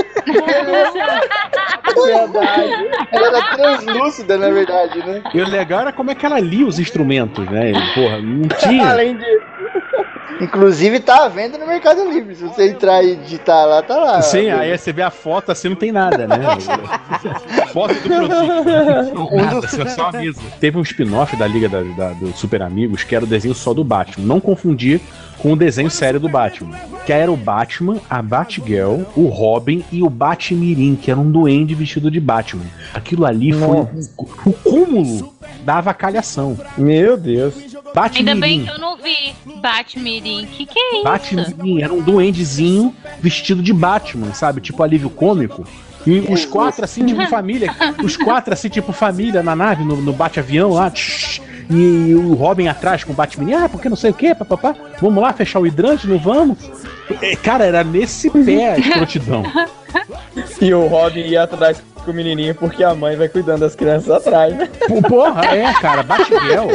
Verdade. Ela era translúcida, na verdade, né? E o legal era como é que ela lia os instrumentos, né? Porra, não tinha. Além disso. Inclusive tá à venda no Mercado Livre. Se você entrar e digitar lá, tá lá. Sim, aí você vê a foto assim, não tem nada, né? Foto do produto. Nada, assim, só aviso. Teve um spin-off da Liga do Super Amigos que era o desenho só do Batman. Não confundir com o desenho sério do Batman. Que era o Batman, a Batgirl, o Robin e o Batmirim, que era um duende vestido de Batman. Aquilo ali foi o cúmulo da avacalhação. Meu Deus. Ainda bem que eu não vi Batmirim. Que é isso? Batmirim era um duendezinho vestido de Batman, sabe? Tipo alívio cômico. E os quatro assim, tipo família. Os quatro assim, tipo família na nave, no bate-avião lá. E o Robin atrás com o Batman, porque não sei o que, papapá. Vamos lá fechar o hidrante, não vamos? Cara, era nesse pé a escrotidão. E o Robin ia atrás com o menininho porque a mãe vai cuidando das crianças atrás, né? Porra, cara, Batgirl.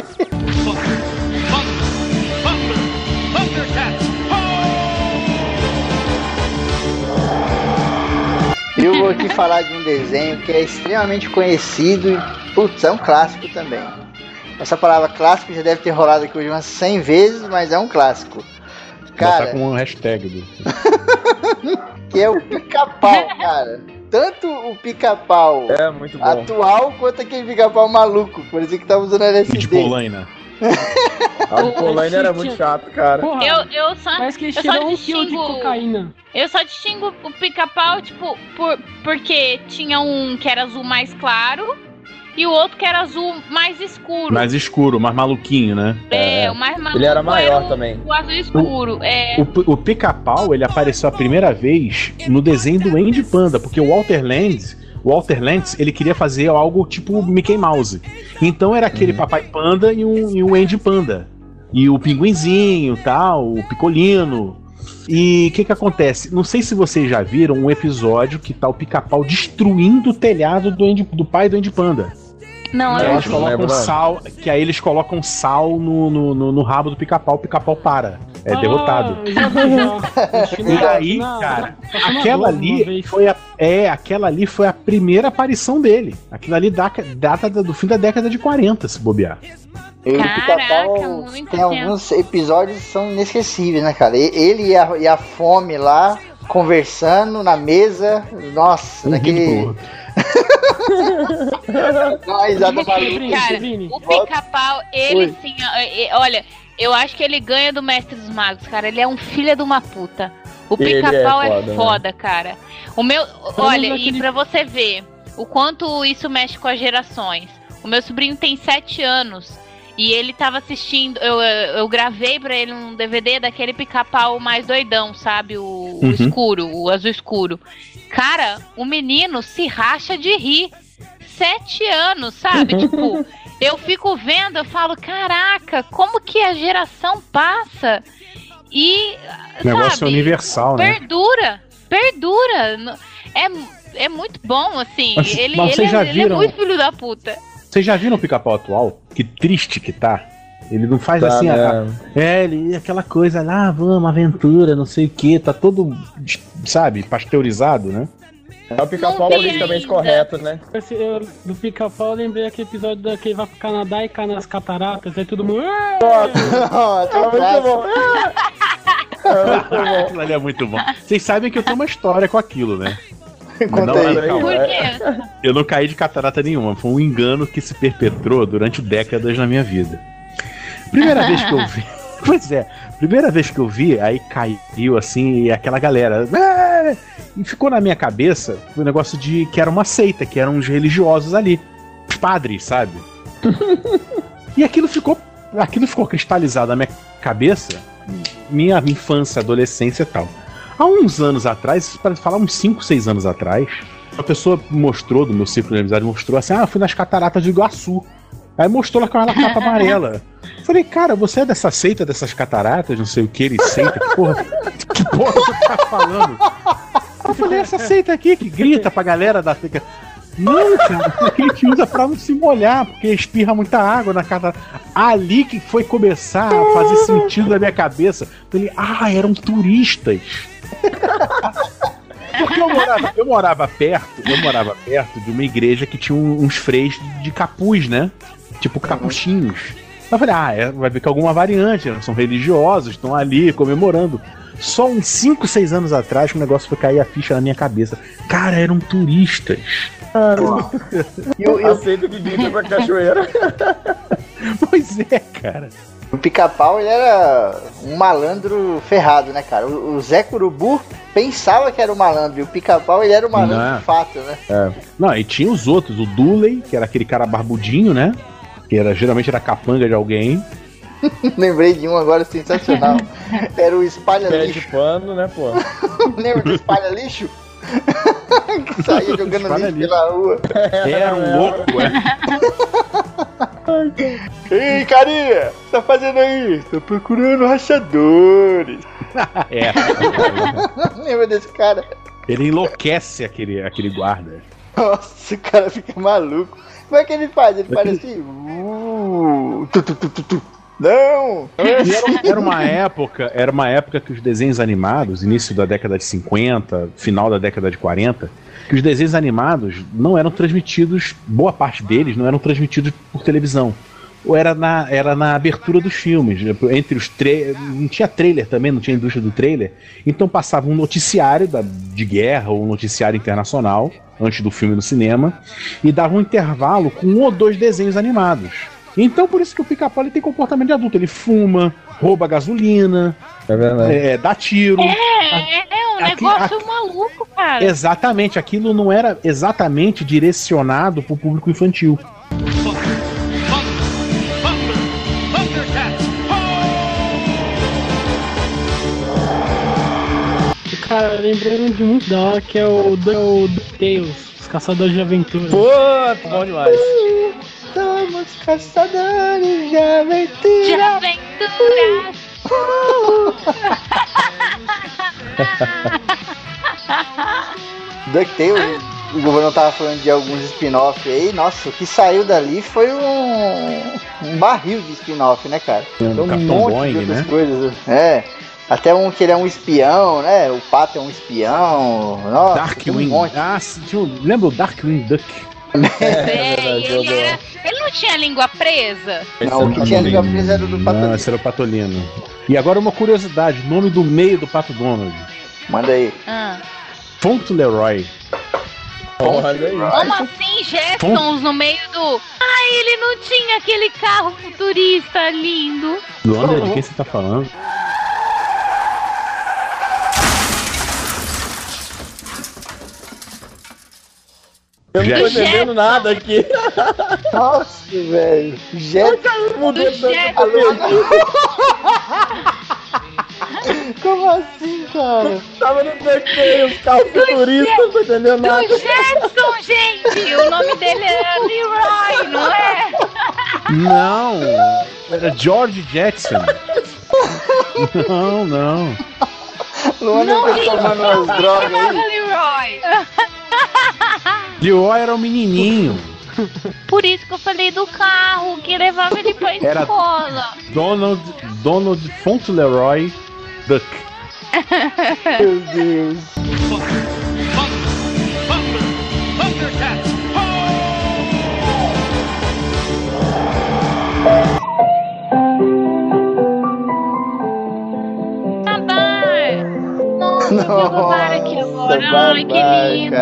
Eu vou aqui falar de um desenho que é extremamente conhecido e, putz, é um clássico também. Essa palavra clássico já deve ter rolado aqui hoje umas 100 vezes, mas é um clássico. Cara, tá com um hashtag do... que é o Pica-Pau, cara. Tanto o Pica-Pau muito bom. atual, quanto aquele Pica-Pau maluco, por isso que tava usando LSD. De Polaina. A Polaina era muito chato, cara. Porra, eu só parece que eles tiram 1 quilo de cocaína. Eu só distingo o Pica-Pau, tipo, porque tinha um que era azul mais claro e o outro que era azul mais escuro. Mais escuro, mais maluquinho, né? O mais maluco. Ele era maior também. O azul escuro. O Pica-Pau, ele apareceu a primeira vez no desenho do Andy Panda, porque o Walter Lantz, ele queria fazer algo tipo Mickey Mouse. Então era aquele Papai Panda e um Andy Panda. E o Pinguinzinho, tal, o Picolino. E o que acontece? Não sei se vocês já viram um episódio que tá o Pica-Pau destruindo o telhado do pai do Andy Panda. Não, que eles colocam sal, que aí eles colocam sal no rabo do Pica-Pau, o Pica-Pau para. É derrotado. E aí, cara, aquela ali foi a primeira aparição dele. Aquilo ali data do fim da década de 40, se bobear. E o Pica-Pau tem alguns episódios que são inesquecíveis, né, cara? Ele e a Fome lá, conversando na mesa. Nossa, daquele... Cara, o Pica-Pau, ele sim, olha, eu acho que ele ganha do Mestre dos Magos, cara. Ele é um filho de uma puta. O Pica-Pau é foda, cara. O meu, olha, e pra você ver o quanto isso mexe com as gerações. O meu sobrinho tem 7 anos e ele tava assistindo, eu gravei pra ele um DVD daquele Pica-Pau mais doidão, sabe? O escuro, o azul escuro. Cara, o menino se racha de rir. 7 anos, sabe? Tipo, eu fico vendo, eu falo, caraca, como que a geração passa e, o negócio é universal, né? Perdura. É muito bom, assim. Mas ele é muito filho da puta. Vocês já viram o Pica-Pau atual? Que triste que tá. Ele não faz assim, ele aquela coisa lá, vamos, aventura, não sei o que, tá todo, sabe, pasteurizado, né? É o Pica-Pau politicamente correto, né? Do Pica-Pau eu lembrei aquele episódio que ele vai pro Canadá e cai nas cataratas, aí todo mundo... Muito bom. Aquilo ali é muito bom. Vocês sabem que eu tenho uma história com aquilo, né? Por quê? Eu não caí de catarata nenhuma, foi um engano que se perpetrou durante décadas na minha vida. Primeira vez que eu vi... Pois é, primeira vez que eu vi, aí caiu assim, e aquela galera... E ficou na minha cabeça o negócio de que era uma seita, que eram os religiosos ali. Os padres, sabe? E aquilo ficou cristalizado na minha cabeça, minha infância, adolescência e tal. Há uns anos atrás, para falar uns 5, 6 anos atrás, uma pessoa mostrou, do meu círculo de amizade, mostrou assim, eu fui nas cataratas de Iguaçu. Aí mostrou lá com aquela capa amarela. Falei, cara, você é dessa seita, dessas cataratas, não sei o que, ele seita, que porra você tá falando? Eu falei, essa seita aqui que grita pra galera da seita. Não, cara, porque a gente usa pra não se molhar, porque espirra muita água na catarata. Ali que foi começar a fazer sentido na minha cabeça. Falei, eram turistas. Porque eu morava perto de uma igreja que tinha uns freios de capuz, né? Tipo capuchinhos. Eu falei, vai ver que alguma variante, né? São religiosos, estão ali comemorando. Só uns 5, 6 anos atrás que o negócio foi cair a ficha na minha cabeça. Cara, eram turistas. Eu aceito que grita pra cachoeira. Pois é, cara. O Pica-Pau, ele era um malandro ferrado, né, cara? O Zé Curubu pensava que era um malandro, e o Pica-Pau, ele era um malandro de fato, né? Não, e tinha os outros, o Dooley, que era aquele cara barbudinho, né? Que geralmente era capanga de alguém. Lembrei de um agora sensacional. Era o espalha-lixo. Pé de pano, né, pô? Lembra do espalha-lixo? Que saía jogando lixo pela rua. Era um louco, Ei, carinha, o que tá fazendo aí? Tô procurando rachadores. Lembra desse cara? Ele enlouquece aquele guarda. Nossa, o cara fica maluco. Como é que ele faz? Ele faz assim. Não! Era uma época que os desenhos animados, início da década de 50, final da década de 40, que os desenhos animados não eram transmitidos, boa parte deles não eram transmitidos por televisão. Ou era na abertura dos filmes, entre os não tinha trailer também, não tinha indústria do trailer, então passava um noticiário de guerra ou um noticiário internacional antes do filme no cinema e dava um intervalo com 1 ou 2 desenhos animados. Então por isso que o Pica-Pau tem comportamento de adulto, ele fuma, rouba gasolina, dá tiro. É um negócio maluco, cara. Exatamente, aquilo não era exatamente direcionado pro público infantil. Cara, lembrei de muito da hora que é o DuckTales, os caçadores de aventura. Pô, bom demais. Somos caçadores de aventura. De aventuras. DuckTales, o governo tava falando de alguns spin-off aí. Nossa, o que saiu dali foi um barril de spin-off, né, cara? Um monte Boing, de outras né? coisas. Até um que ele é um espião, né? O Pato é um espião. Nossa, Darkwing. Lembra o Darkwing Duck? Ele não tinha língua presa? Não, o que tinha língua presa era o do Patolino. Não, esse era o Patolino. E agora uma curiosidade, nome do meio do Pato Donald. Manda aí. Fauntleroy. Como assim, Jetsons no meio do... ele não tinha aquele carro futurista lindo. Luanda, de quem você tá falando? Eu não tô entendendo nada aqui. Nossa, velho. Mudou Como assim, cara? Tava no DuckTales, carro futurista, não tô entendendo nada. Do Jetson, gente! O nome dele é Leroy, não é? Não, era George Jetson. Não. Luana tá tomando umas drogas aí. Leroy. Leroy era um menininho. Por isso que eu falei do carro, que levava ele pra escola. Donald Fauntleroy Duck. Meu Deus. Nossa, aqui agora. Ai, que lindo.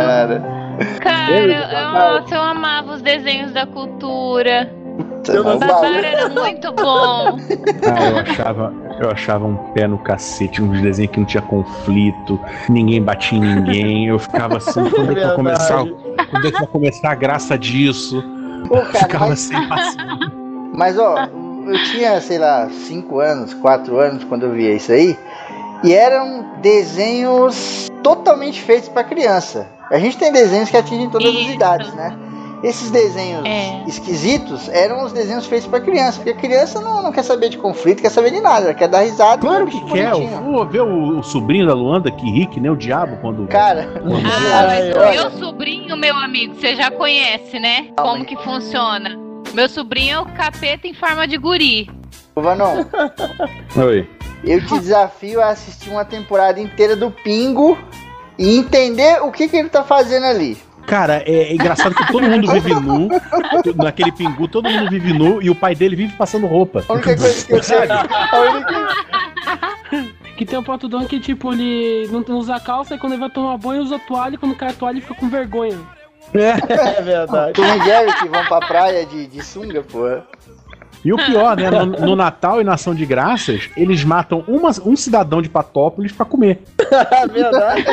Cara, eu amava os desenhos da cultura. O Babar era muito bom. Eu achava um pé no cacete, uns desenhos que não tinha conflito, ninguém batia em ninguém. Eu ficava assim, quando é que vai começar a graça disso? Cara, ficava sem paciência. Mas ó, eu tinha, sei lá, 5 anos, 4 anos quando eu via isso aí. E eram desenhos totalmente feitos para criança. A gente tem desenhos que atingem todas as idades, né? Esses desenhos esquisitos eram os desenhos feitos para criança. Porque a criança não quer saber de conflito, quer saber de nada. Ela quer dar risada. Claro que quer. Ver o sobrinho da Luanda que ri que nem o diabo quando... Cara... mas o meu sobrinho, meu amigo, você já conhece, né? Como que funciona. Meu sobrinho é o capeta em forma de guri. Vanon. Oi. Eu te desafio a assistir uma temporada inteira do Pingo e entender o que ele tá fazendo ali. Cara, é engraçado que todo mundo vive nu, naquele Pingu, todo mundo vive nu e o pai dele vive passando roupa. A única coisa que eu sei, que tem um Patudão que, tipo, ele não usa calça e quando ele vai tomar banho usa toalha e quando cai a toalha ele fica com vergonha. É verdade. Tom e Jerry que vão pra praia de sunga, porra. E o pior, né? No Natal e na Ação de Graças, eles matam um cidadão de Patópolis pra comer. É verdade.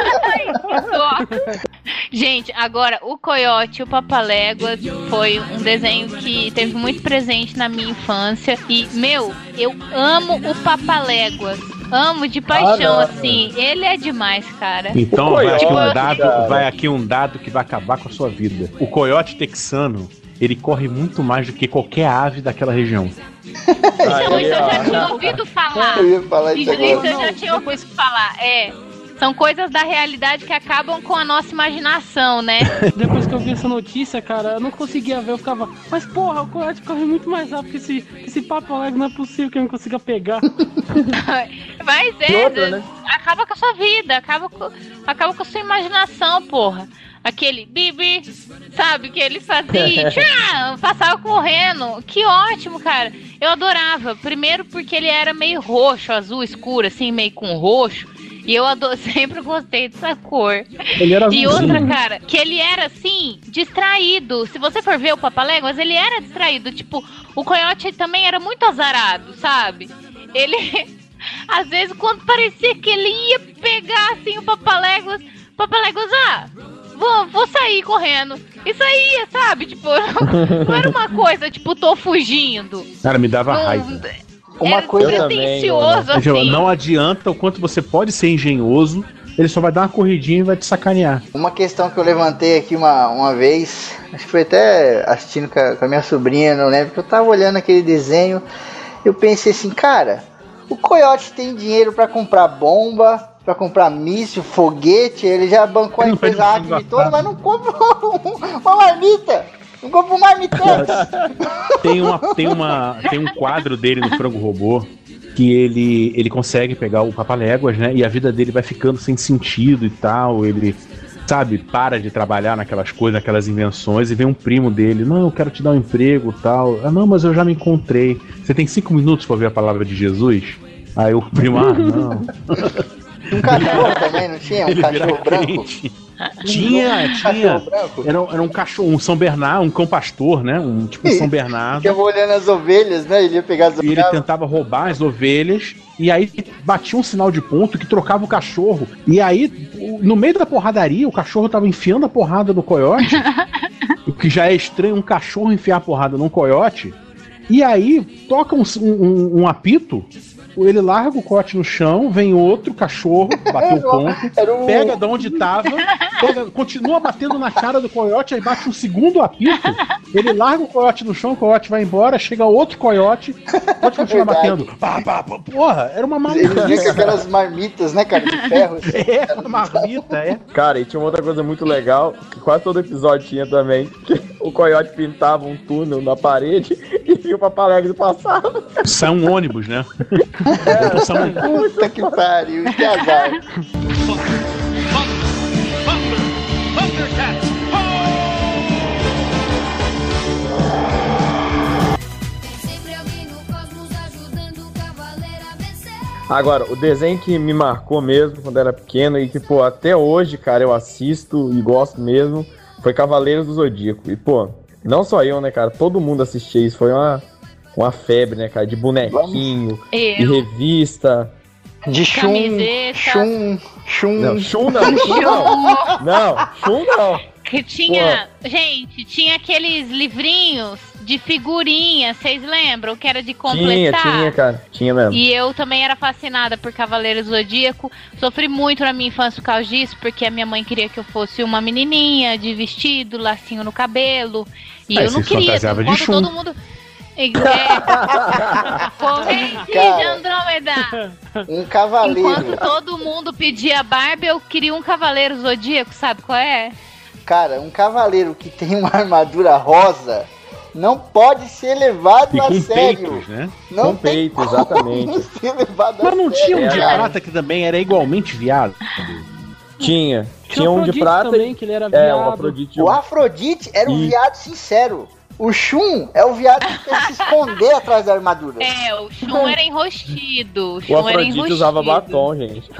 Gente, agora, o Coiote e o Papaléguas foi um desenho que teve muito presente na minha infância. E, eu amo o Papaléguas. Amo de paixão, assim. Ele é demais, cara. Então, vai aqui um dado que vai acabar com a sua vida. O coiote texano, ele corre muito mais do que qualquer ave daquela região. Isso eu já tinha ouvido falar. Eu ia falar isso agora. Isso eu já tinha ouvido falar, São coisas da realidade que acabam com a nossa imaginação, né? Depois que eu vi essa notícia, cara, eu não conseguia ver, eu ficava, mas porra, o coiote corre muito mais rápido que esse Papaléguas, não é possível que eu não consiga pegar. Mas né? Acaba com a sua vida, acaba com a sua imaginação, porra. Aquele bibi, sabe, que ele fazia, passava correndo. Que ótimo, cara. Eu adorava. Primeiro porque ele era meio roxo, azul escuro, assim, meio com roxo. E eu sempre gostei dessa cor. Ele era e outra, cara, que ele era, assim, distraído. Se você for ver o Papaléguas, ele era distraído. Tipo, o coiote também era muito azarado, sabe? Ele, às vezes, quando parecia que ele ia pegar, assim, o Papaléguas, vou sair correndo. Isso aí, sabe? Tipo, não era uma coisa, tipo, tô fugindo. Cara, me dava raiva. Uma coisa pretencioso, assim. Não adianta o quanto você pode ser engenhoso, ele só vai dar uma corridinha e vai te sacanear. Uma questão que eu levantei aqui uma vez, acho que foi até assistindo com a minha sobrinha, não lembro, que eu tava olhando aquele desenho, eu pensei assim, cara, o coiote tem dinheiro pra comprar bomba, pra comprar míssil, foguete, ele já bancou a empresa Acme toda, mas não compra uma marmita. Não compra um marmitex. Tem um quadro dele no Frango Robô que ele consegue pegar o Papaléguas, né? E a vida dele vai ficando sem sentido e tal. Ele, sabe, para de trabalhar naquelas coisas, naquelas invenções, e vem um primo dele, não, eu quero te dar um emprego e tal. Ah, não, mas eu já me encontrei. Você tem 5 minutos pra ouvir a palavra de Jesus? Aí o primo, não. Um cachorro também, não tinha? Um cachorro branco? Tinha. Era um cachorro, um São Bernardo, um cão pastor, né? Um tipo São Bernardo. Ficava olhando as ovelhas, né? Ele ia pegar as ovelhas. E ele tentava roubar as ovelhas. E aí batia um sinal de ponto que trocava o cachorro. E aí, no meio da porradaria, o cachorro tava enfiando a porrada no coiote. O que já é estranho, um cachorro enfiar a porrada num coiote. E aí toca um apito. Ele larga o coiote no chão, vem outro cachorro, bateu o ponto, pega de onde tava, continua batendo na cara do coiote, aí bate um segundo apito, ele larga o coiote no chão, o coiote vai embora, chega outro coiote, pode continuar batendo. Porra, era uma marmita. Ele com aquelas marmitas, né, cara, de ferro. Uma marmita, Cara, e tinha uma outra coisa muito legal, que quase todo episódio tinha também, que o coiote pintava um túnel na parede e o Papaléguas passava. Sai um ônibus, né? Puta que pariu, que azar. Agora, o desenho que me marcou mesmo quando era pequeno e que, pô, até hoje, cara, eu assisto e gosto mesmo, foi Cavaleiros do Zodíaco. E, pô, não só eu, né, cara, todo mundo assistia isso, foi uma febre, né, cara, de bonequinho, de revista, de chum. Não, chum não. Que tinha, gente, tinha aqueles livrinhos de figurinha, vocês lembram? Que era de completar? Tinha, cara, tinha mesmo. E eu também era fascinada por Cavaleiros do Zodíaco. Sofri muito na minha infância por causa disso, porque a minha mãe queria que eu fosse uma menininha de vestido, lacinho no cabelo. E eu não queria, enquanto todo mundo... Corrente de Andrômeda. Um cavaleiro. Enquanto todo mundo pedia Barbie, eu queria um Cavaleiro Zodíaco, sabe qual é? Cara, um cavaleiro que tem uma armadura rosa não pode ser levado a sério. Peitos, né? Não com peitos, exatamente. Ser levado Mas não sério. tinha um de prata que também era igualmente viado? Tinha Tinha um de prata também, que ele era viado. o Afrodite. O Afrodite era um viado sincero. O Shun é o viado que quer se esconder atrás da armadura. O Shun era enrostido. O Afrodite usava batom, gente.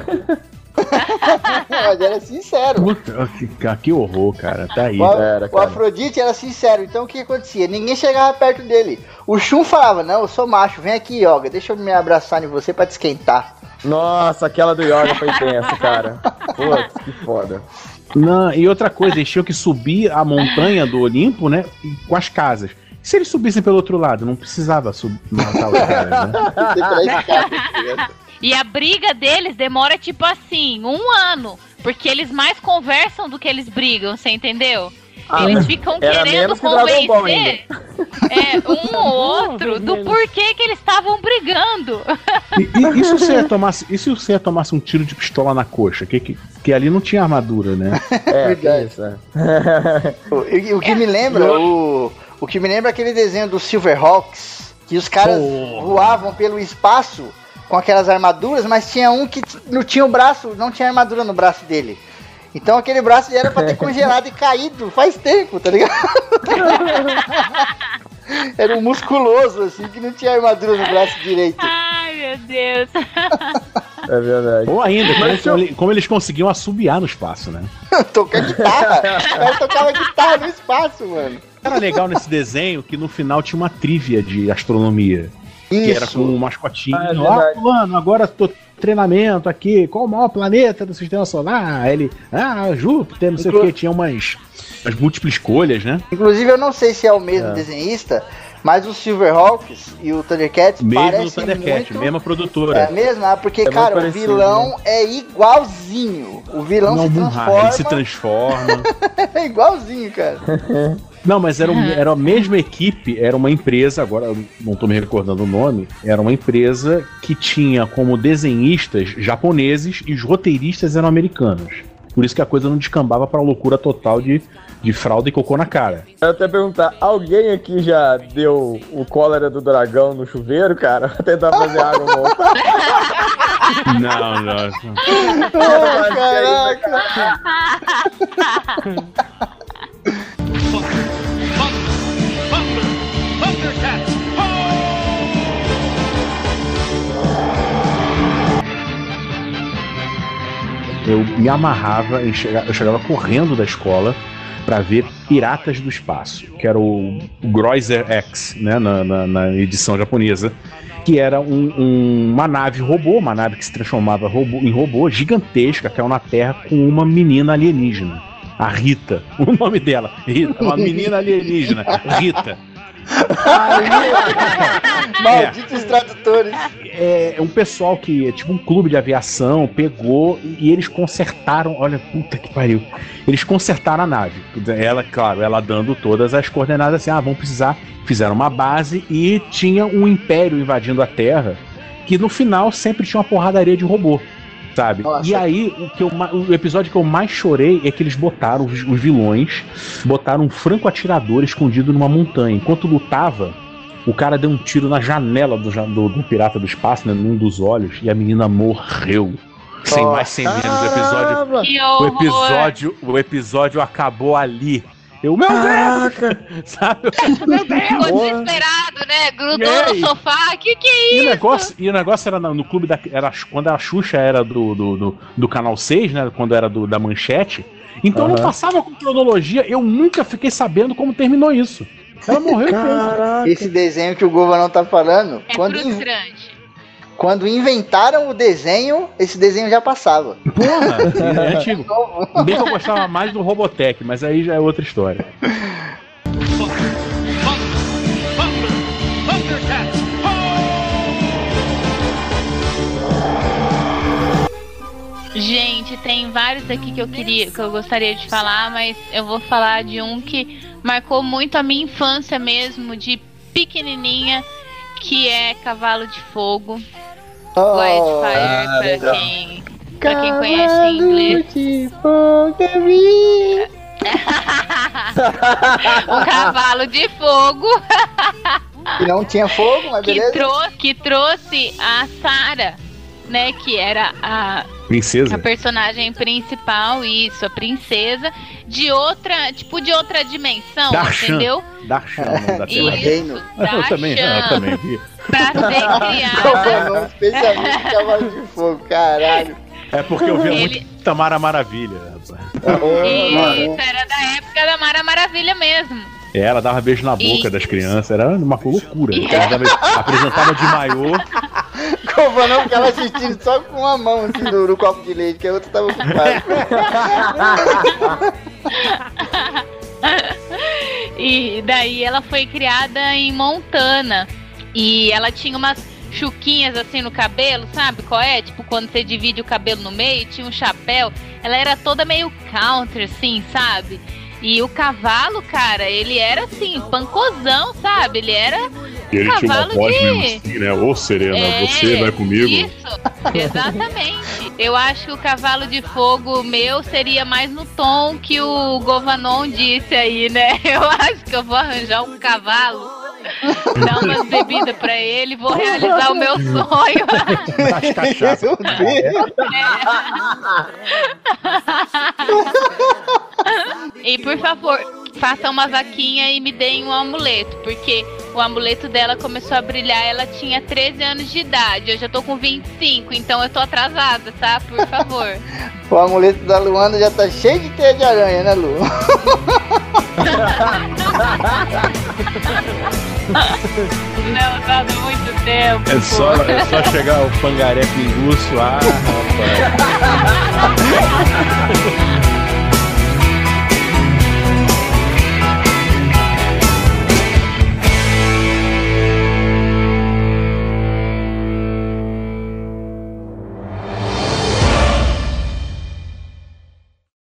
Mas era sincero. Puta, que horror, cara. Tá aí. O Afrodite era sincero. Então o que acontecia? Ninguém chegava perto dele. O Shun falava, não, eu sou macho, vem aqui, Yoga, deixa eu me abraçar em você pra te esquentar. Nossa, aquela do Yoga foi tenso, cara. Putz, que foda. Não, e outra coisa, eles tinham que subir a montanha do Olimpo, né? Com as casas. Se eles subissem pelo outro lado, não precisava matar os caras, né? E a briga deles demora tipo assim, 1 ano. Porque eles mais conversam do que eles brigam, você entendeu? Eles ficam querendo convencer um ou outro do porquê que eles estavam brigando. E se você tomasse um tiro de pistola na coxa? Que ali não tinha armadura, né? Verdade. O que me lembra, o que me lembra aquele desenho do Silverhawks, que os caras voavam pelo espaço com aquelas armaduras, mas tinha um que não tinha o braço, não tinha armadura no braço dele. Então aquele braço era pra ter congelado e caído faz tempo, tá ligado? Era um musculoso, assim, que não tinha armadura no braço direito. Ai, meu Deus. É verdade. Ou ainda, como eles conseguiam assobiar no espaço, né? Tocar guitarra. O cara tocava guitarra no espaço, mano. Era legal nesse desenho que no final tinha uma trivia de astronomia. Isso. Que era com um mascotinho. Fulano, agora tô treinamento aqui. Qual o maior planeta do sistema solar? Ele, Júpiter, não sei o que. Tinha umas múltiplas escolhas, né? Inclusive, eu não sei se é o mesmo desenhista, mas o Silverhawks e o Thundercats parecem muito... mesma produtora. É mesmo? Porque, cara, o vilão é igualzinho. O vilão se transforma... Ele se transforma. É igualzinho, cara. Não, mas era a mesma equipe, era uma empresa, agora eu não tô me recordando o nome, era uma empresa que tinha como desenhistas japoneses e os roteiristas eram americanos. Por isso que a coisa não descambava pra loucura total de fralda e cocô na cara. Eu ia até perguntar, alguém aqui já deu o cólera do dragão no chuveiro, cara? Pra tentar fazer água voltar? Não. Caraca! Eu me amarrava, eu chegava correndo da escola para ver Piratas do Espaço, que era o Groiser X, né, na edição japonesa, que era uma nave robô, uma nave que se transformava em robô gigantesca, caiu na Terra com uma menina alienígena, a Rita, o nome dela, Rita, uma menina alienígena, Rita. Malditos tradutores. É um pessoal que é tipo um clube de aviação, pegou e eles consertaram. Olha, puta que pariu. Eles consertaram a nave. Ela dando todas as coordenadas assim, vão precisar. Fizeram uma base e tinha um império invadindo a Terra, que no final sempre tinha uma porradaria de robô, sabe? Nossa. E aí, o episódio que eu mais chorei é que eles botaram, os vilões, botaram um franco atirador escondido numa montanha. Enquanto lutava, o cara deu um tiro na janela do Pirata do Espaço, né, num dos olhos, e a menina morreu. Sem mais, sem menos. O episódio acabou ali. Meu Deus! Sabe? Meu Deus! Ficou desesperado, né? Grudou no sofá. Que é isso? E o negócio era no clube quando a Xuxa era do Canal 6, né? Quando era da Manchete. Então não passava com cronologia. Eu nunca fiquei sabendo como terminou isso. Ela morreu. Esse desenho que o Gova não tá falando... É frustrante. Quando inventaram o desenho, esse desenho já passava. Porra, é antigo. Bem que eu gostava mais do Robotech, mas aí já é outra história. Gente, tem vários aqui que eu gostaria de falar, mas eu vou falar de um que marcou muito a minha infância mesmo, de pequenininha, que é Cavalo de Fogo. Wildfire, pra quem conhece em inglês. Um cavalo de fogo. E não tinha fogo, mas beleza. Que trouxe a Sarah, né? Que era Princesa? A personagem principal, isso, a princesa, de outra dimensão, entendeu? Darshan, da Isso, eu também vi. Pra ser Qual é o criada. nome especialmente de Cavalo de Fogo, caralho. É porque eu vi muito Tamara Maravilha, rapaz. Isso, era da época da Mara Maravilha mesmo. Ela dava beijo na boca das crianças, era uma loucura. Ela apresentava de maiô. Como não ficava assistindo só com uma mão assim no copo de leite, que a outra tava ocupada. E daí ela foi criada em Montana. E ela tinha umas chuquinhas assim no cabelo, sabe qual é? Tipo, quando você divide o cabelo no meio, tinha um chapéu. Ela era toda meio country, assim, sabe? E o cavalo, cara, ele era assim, pancozão, sabe? Ele era ele cavalo tinha uma voz de... mesmo assim, né? Ô Serena, você vai comigo? Isso, exatamente. Eu acho que o Cavalo de Fogo meu seria mais no tom que o Govanon disse aí, né? Eu acho que eu vou arranjar um cavalo, dar umas bebidas pra ele, vou realizar o meu sonho. E por favor, faça uma vaquinha e me deem um amuleto, porque o amuleto dela começou a brilhar, ela tinha 13 anos de idade, eu já tô com 25, então eu tô atrasada, tá? Por favor. O amuleto da Luana já tá cheio de teia de aranha, né, Lu? Não, tá há muito tempo. É só chegar o pangaré pinguço, rapaz.